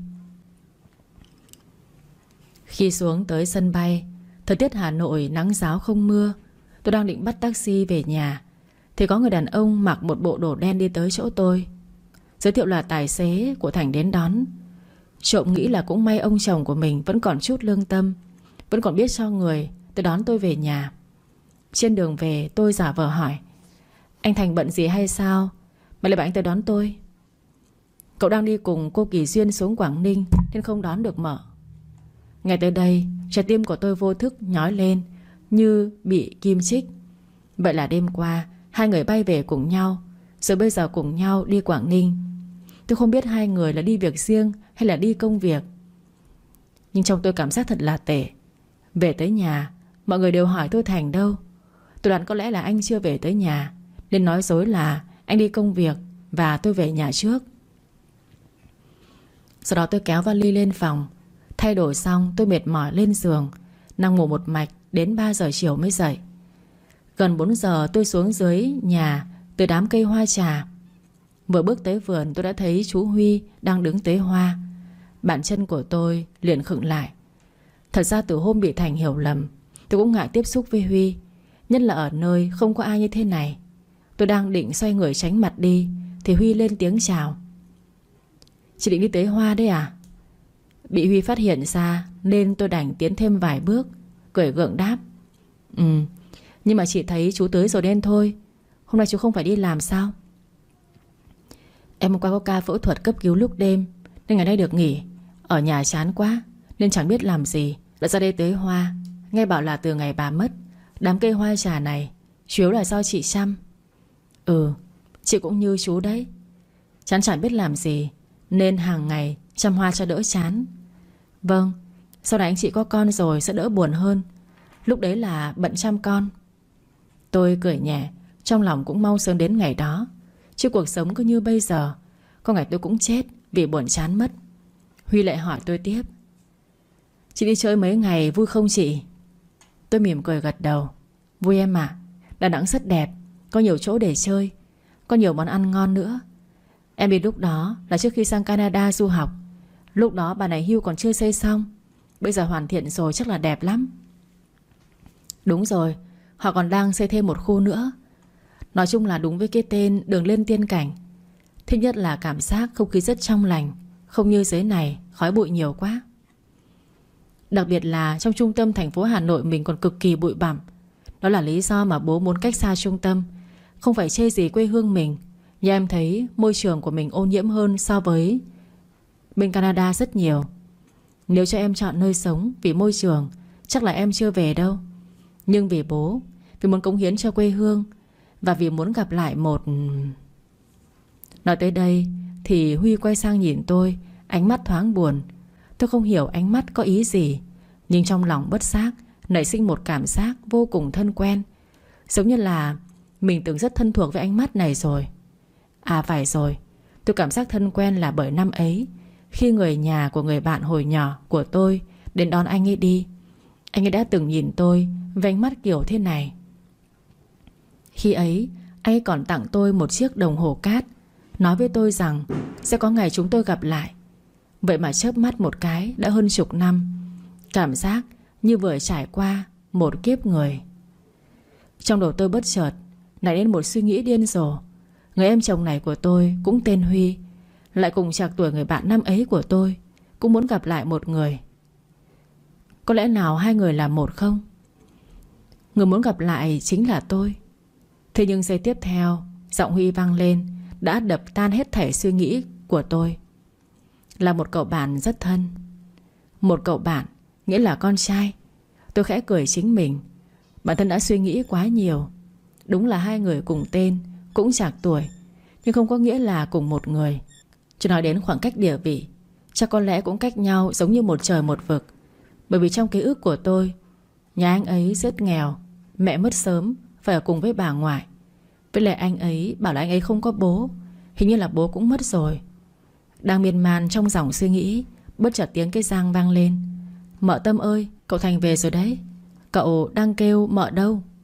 Khi xuống tới sân bay, thời tiết Hà Nội nắng ráo không mưa. Tôi đang định bắt taxi về nhà thì có người đàn ông mặc một bộ đồ đen đi tới chỗ tôi, giới thiệu là tài xế của Thành đến đón. Trộm nghĩ là cũng may ông chồng của mình vẫn còn chút lương tâm, vẫn còn biết cho người tới đón tôi về nhà. Trên đường về tôi giả vờ hỏi: anh Thành bận gì hay sao mà lại bảo anh tới đón tôi? Cậu đang đi cùng cô Kỳ Duyên xuống Quảng Ninh nên không đón được mợ. Nghe tới đây, trái tim của tôi vô thức nhói lên như bị kim chích. Vậy là đêm qua hai người bay về cùng nhau, rồi bây giờ cùng nhau đi Quảng Ninh. Tôi không biết hai người là đi việc riêng hay là đi công việc, nhưng trong tôi cảm giác thật là tệ. Về tới nhà, mọi người đều hỏi tôi Thành đâu. Tôi đoán có lẽ là anh chưa về tới nhà nên nói dối là anh đi công việc và tôi về nhà trước. Sau đó tôi kéo vali lên phòng, thay đổi xong tôi mệt mỏi lên giường, nằm ngủ một mạch đến 3 giờ chiều mới dậy. Gần 4 giờ tôi xuống dưới nhà từ đám cây hoa trà. Vừa bước tới vườn tôi đã thấy chú Huy đang đứng tế hoa. Bàn chân của tôi liền khựng lại. Thật ra từ hôm bị Thành hiểu lầm, tôi cũng ngại tiếp xúc với Huy, nhất là ở nơi không có ai như thế này. Tôi đang định xoay người tránh mặt đi thì Huy lên tiếng chào: chị định đi tế hoa đấy à? Bị Huy phát hiện ra nên tôi đành tiến thêm vài bước, cười gượng đáp: nhưng mà chị thấy chú tới rồi nên thôi. Hôm nay chú không phải đi làm sao? Em hôm qua có ca phẫu thuật cấp cứu lúc đêm nên ngày nay được nghỉ. Ở nhà chán quá nên chẳng biết làm gì, đã ra đây tế hoa. Nghe bảo là từ ngày bà mất, đám cây hoa trà này chủ yếu là do chị chăm. Chị cũng như chú đấy, chán chẳng biết làm gì nên hàng ngày chăm hoa cho đỡ chán. Vâng, sau này anh chị có con rồi sẽ đỡ buồn hơn, lúc đấy là bận chăm con. Tôi cười nhẹ, trong lòng cũng mong sớm đến ngày đó. Chứ cuộc sống cứ như bây giờ, có ngày tôi cũng chết vì buồn chán mất. Huy lại hỏi tôi tiếp: chị đi chơi mấy ngày vui không chị? Tôi mỉm cười gật đầu: vui em ạ. Đà Nẵng rất đẹp, có nhiều chỗ để chơi, có nhiều món ăn ngon nữa. Em đi lúc đó là trước khi sang Canada du học. Lúc đó bà này hưu còn chưa xây xong, bây giờ hoàn thiện rồi chắc là đẹp lắm. Đúng rồi, họ còn đang xây thêm một khu nữa. Nói chung là đúng với cái tên đường lên tiên cảnh. Thích nhất là cảm giác không khí rất trong lành, không như dưới này khói bụi nhiều quá. Đặc biệt là trong trung tâm thành phố Hà Nội mình còn cực kỳ bụi bặm. Đó là lý do mà bố muốn cách xa trung tâm. Không phải chê gì quê hương mình, nhưng em thấy môi trường của mình ô nhiễm hơn so với bên Canada rất nhiều. Nếu cho em chọn nơi sống vì môi trường, chắc là em chưa về đâu. Nhưng vì bố, vì muốn cống hiến cho quê hương, và vì muốn gặp lại một... Nói tới đây thì Huy quay sang nhìn tôi, ánh mắt thoáng buồn. Tôi không hiểu ánh mắt có ý gì, nhưng trong lòng bất giác nảy sinh một cảm giác vô cùng thân quen, giống như là mình từng rất thân thuộc với ánh mắt này rồi. À phải rồi, tôi cảm giác thân quen là bởi năm ấy, khi người nhà của người bạn hồi nhỏ của tôi đến đón anh ấy đi, anh ấy đã từng nhìn tôi với ánh mắt kiểu thế này. Khi ấy anh ấy còn tặng tôi một chiếc đồng hồ cát, nói với tôi rằng sẽ có ngày chúng tôi gặp lại. Vậy mà chớp mắt một cái đã hơn chục năm. Cảm giác như vừa trải qua một kiếp người. Trong đầu tôi bất chợt nảy lên một suy nghĩ điên rồ. Người em chồng này của tôi cũng tên Huy, lại cùng trạc tuổi người bạn năm ấy của tôi, cũng muốn gặp lại một người. Có lẽ nào hai người là một không? Người muốn gặp lại chính là tôi. Thế nhưng giây tiếp theo, giọng Huy vang lên đã đập tan hết thảy suy nghĩ của tôi. Là một cậu bạn rất thân. Một cậu bạn nghĩa là con trai. Tôi khẽ cười chính mình. Bản thân đã suy nghĩ quá nhiều. Đúng là hai người cùng tên, cũng trạc tuổi, nhưng không có nghĩa là cùng một người. Chứ nói đến khoảng cách địa vị, chắc có lẽ cũng cách nhau giống như một trời một vực. Bởi vì trong ký ức của tôi, nhà anh ấy rất nghèo, mẹ mất sớm, phải ở cùng với bà ngoại. Với lại anh ấy bảo là anh ấy không có bố, hình như là bố cũng mất rồi. Đang miên man trong dòng suy nghĩ, bất chợt tiếng cây giang vang lên. Mợ Tâm ơi, cậu Thành về rồi đấy. Cậu đang kêu mợ đâu?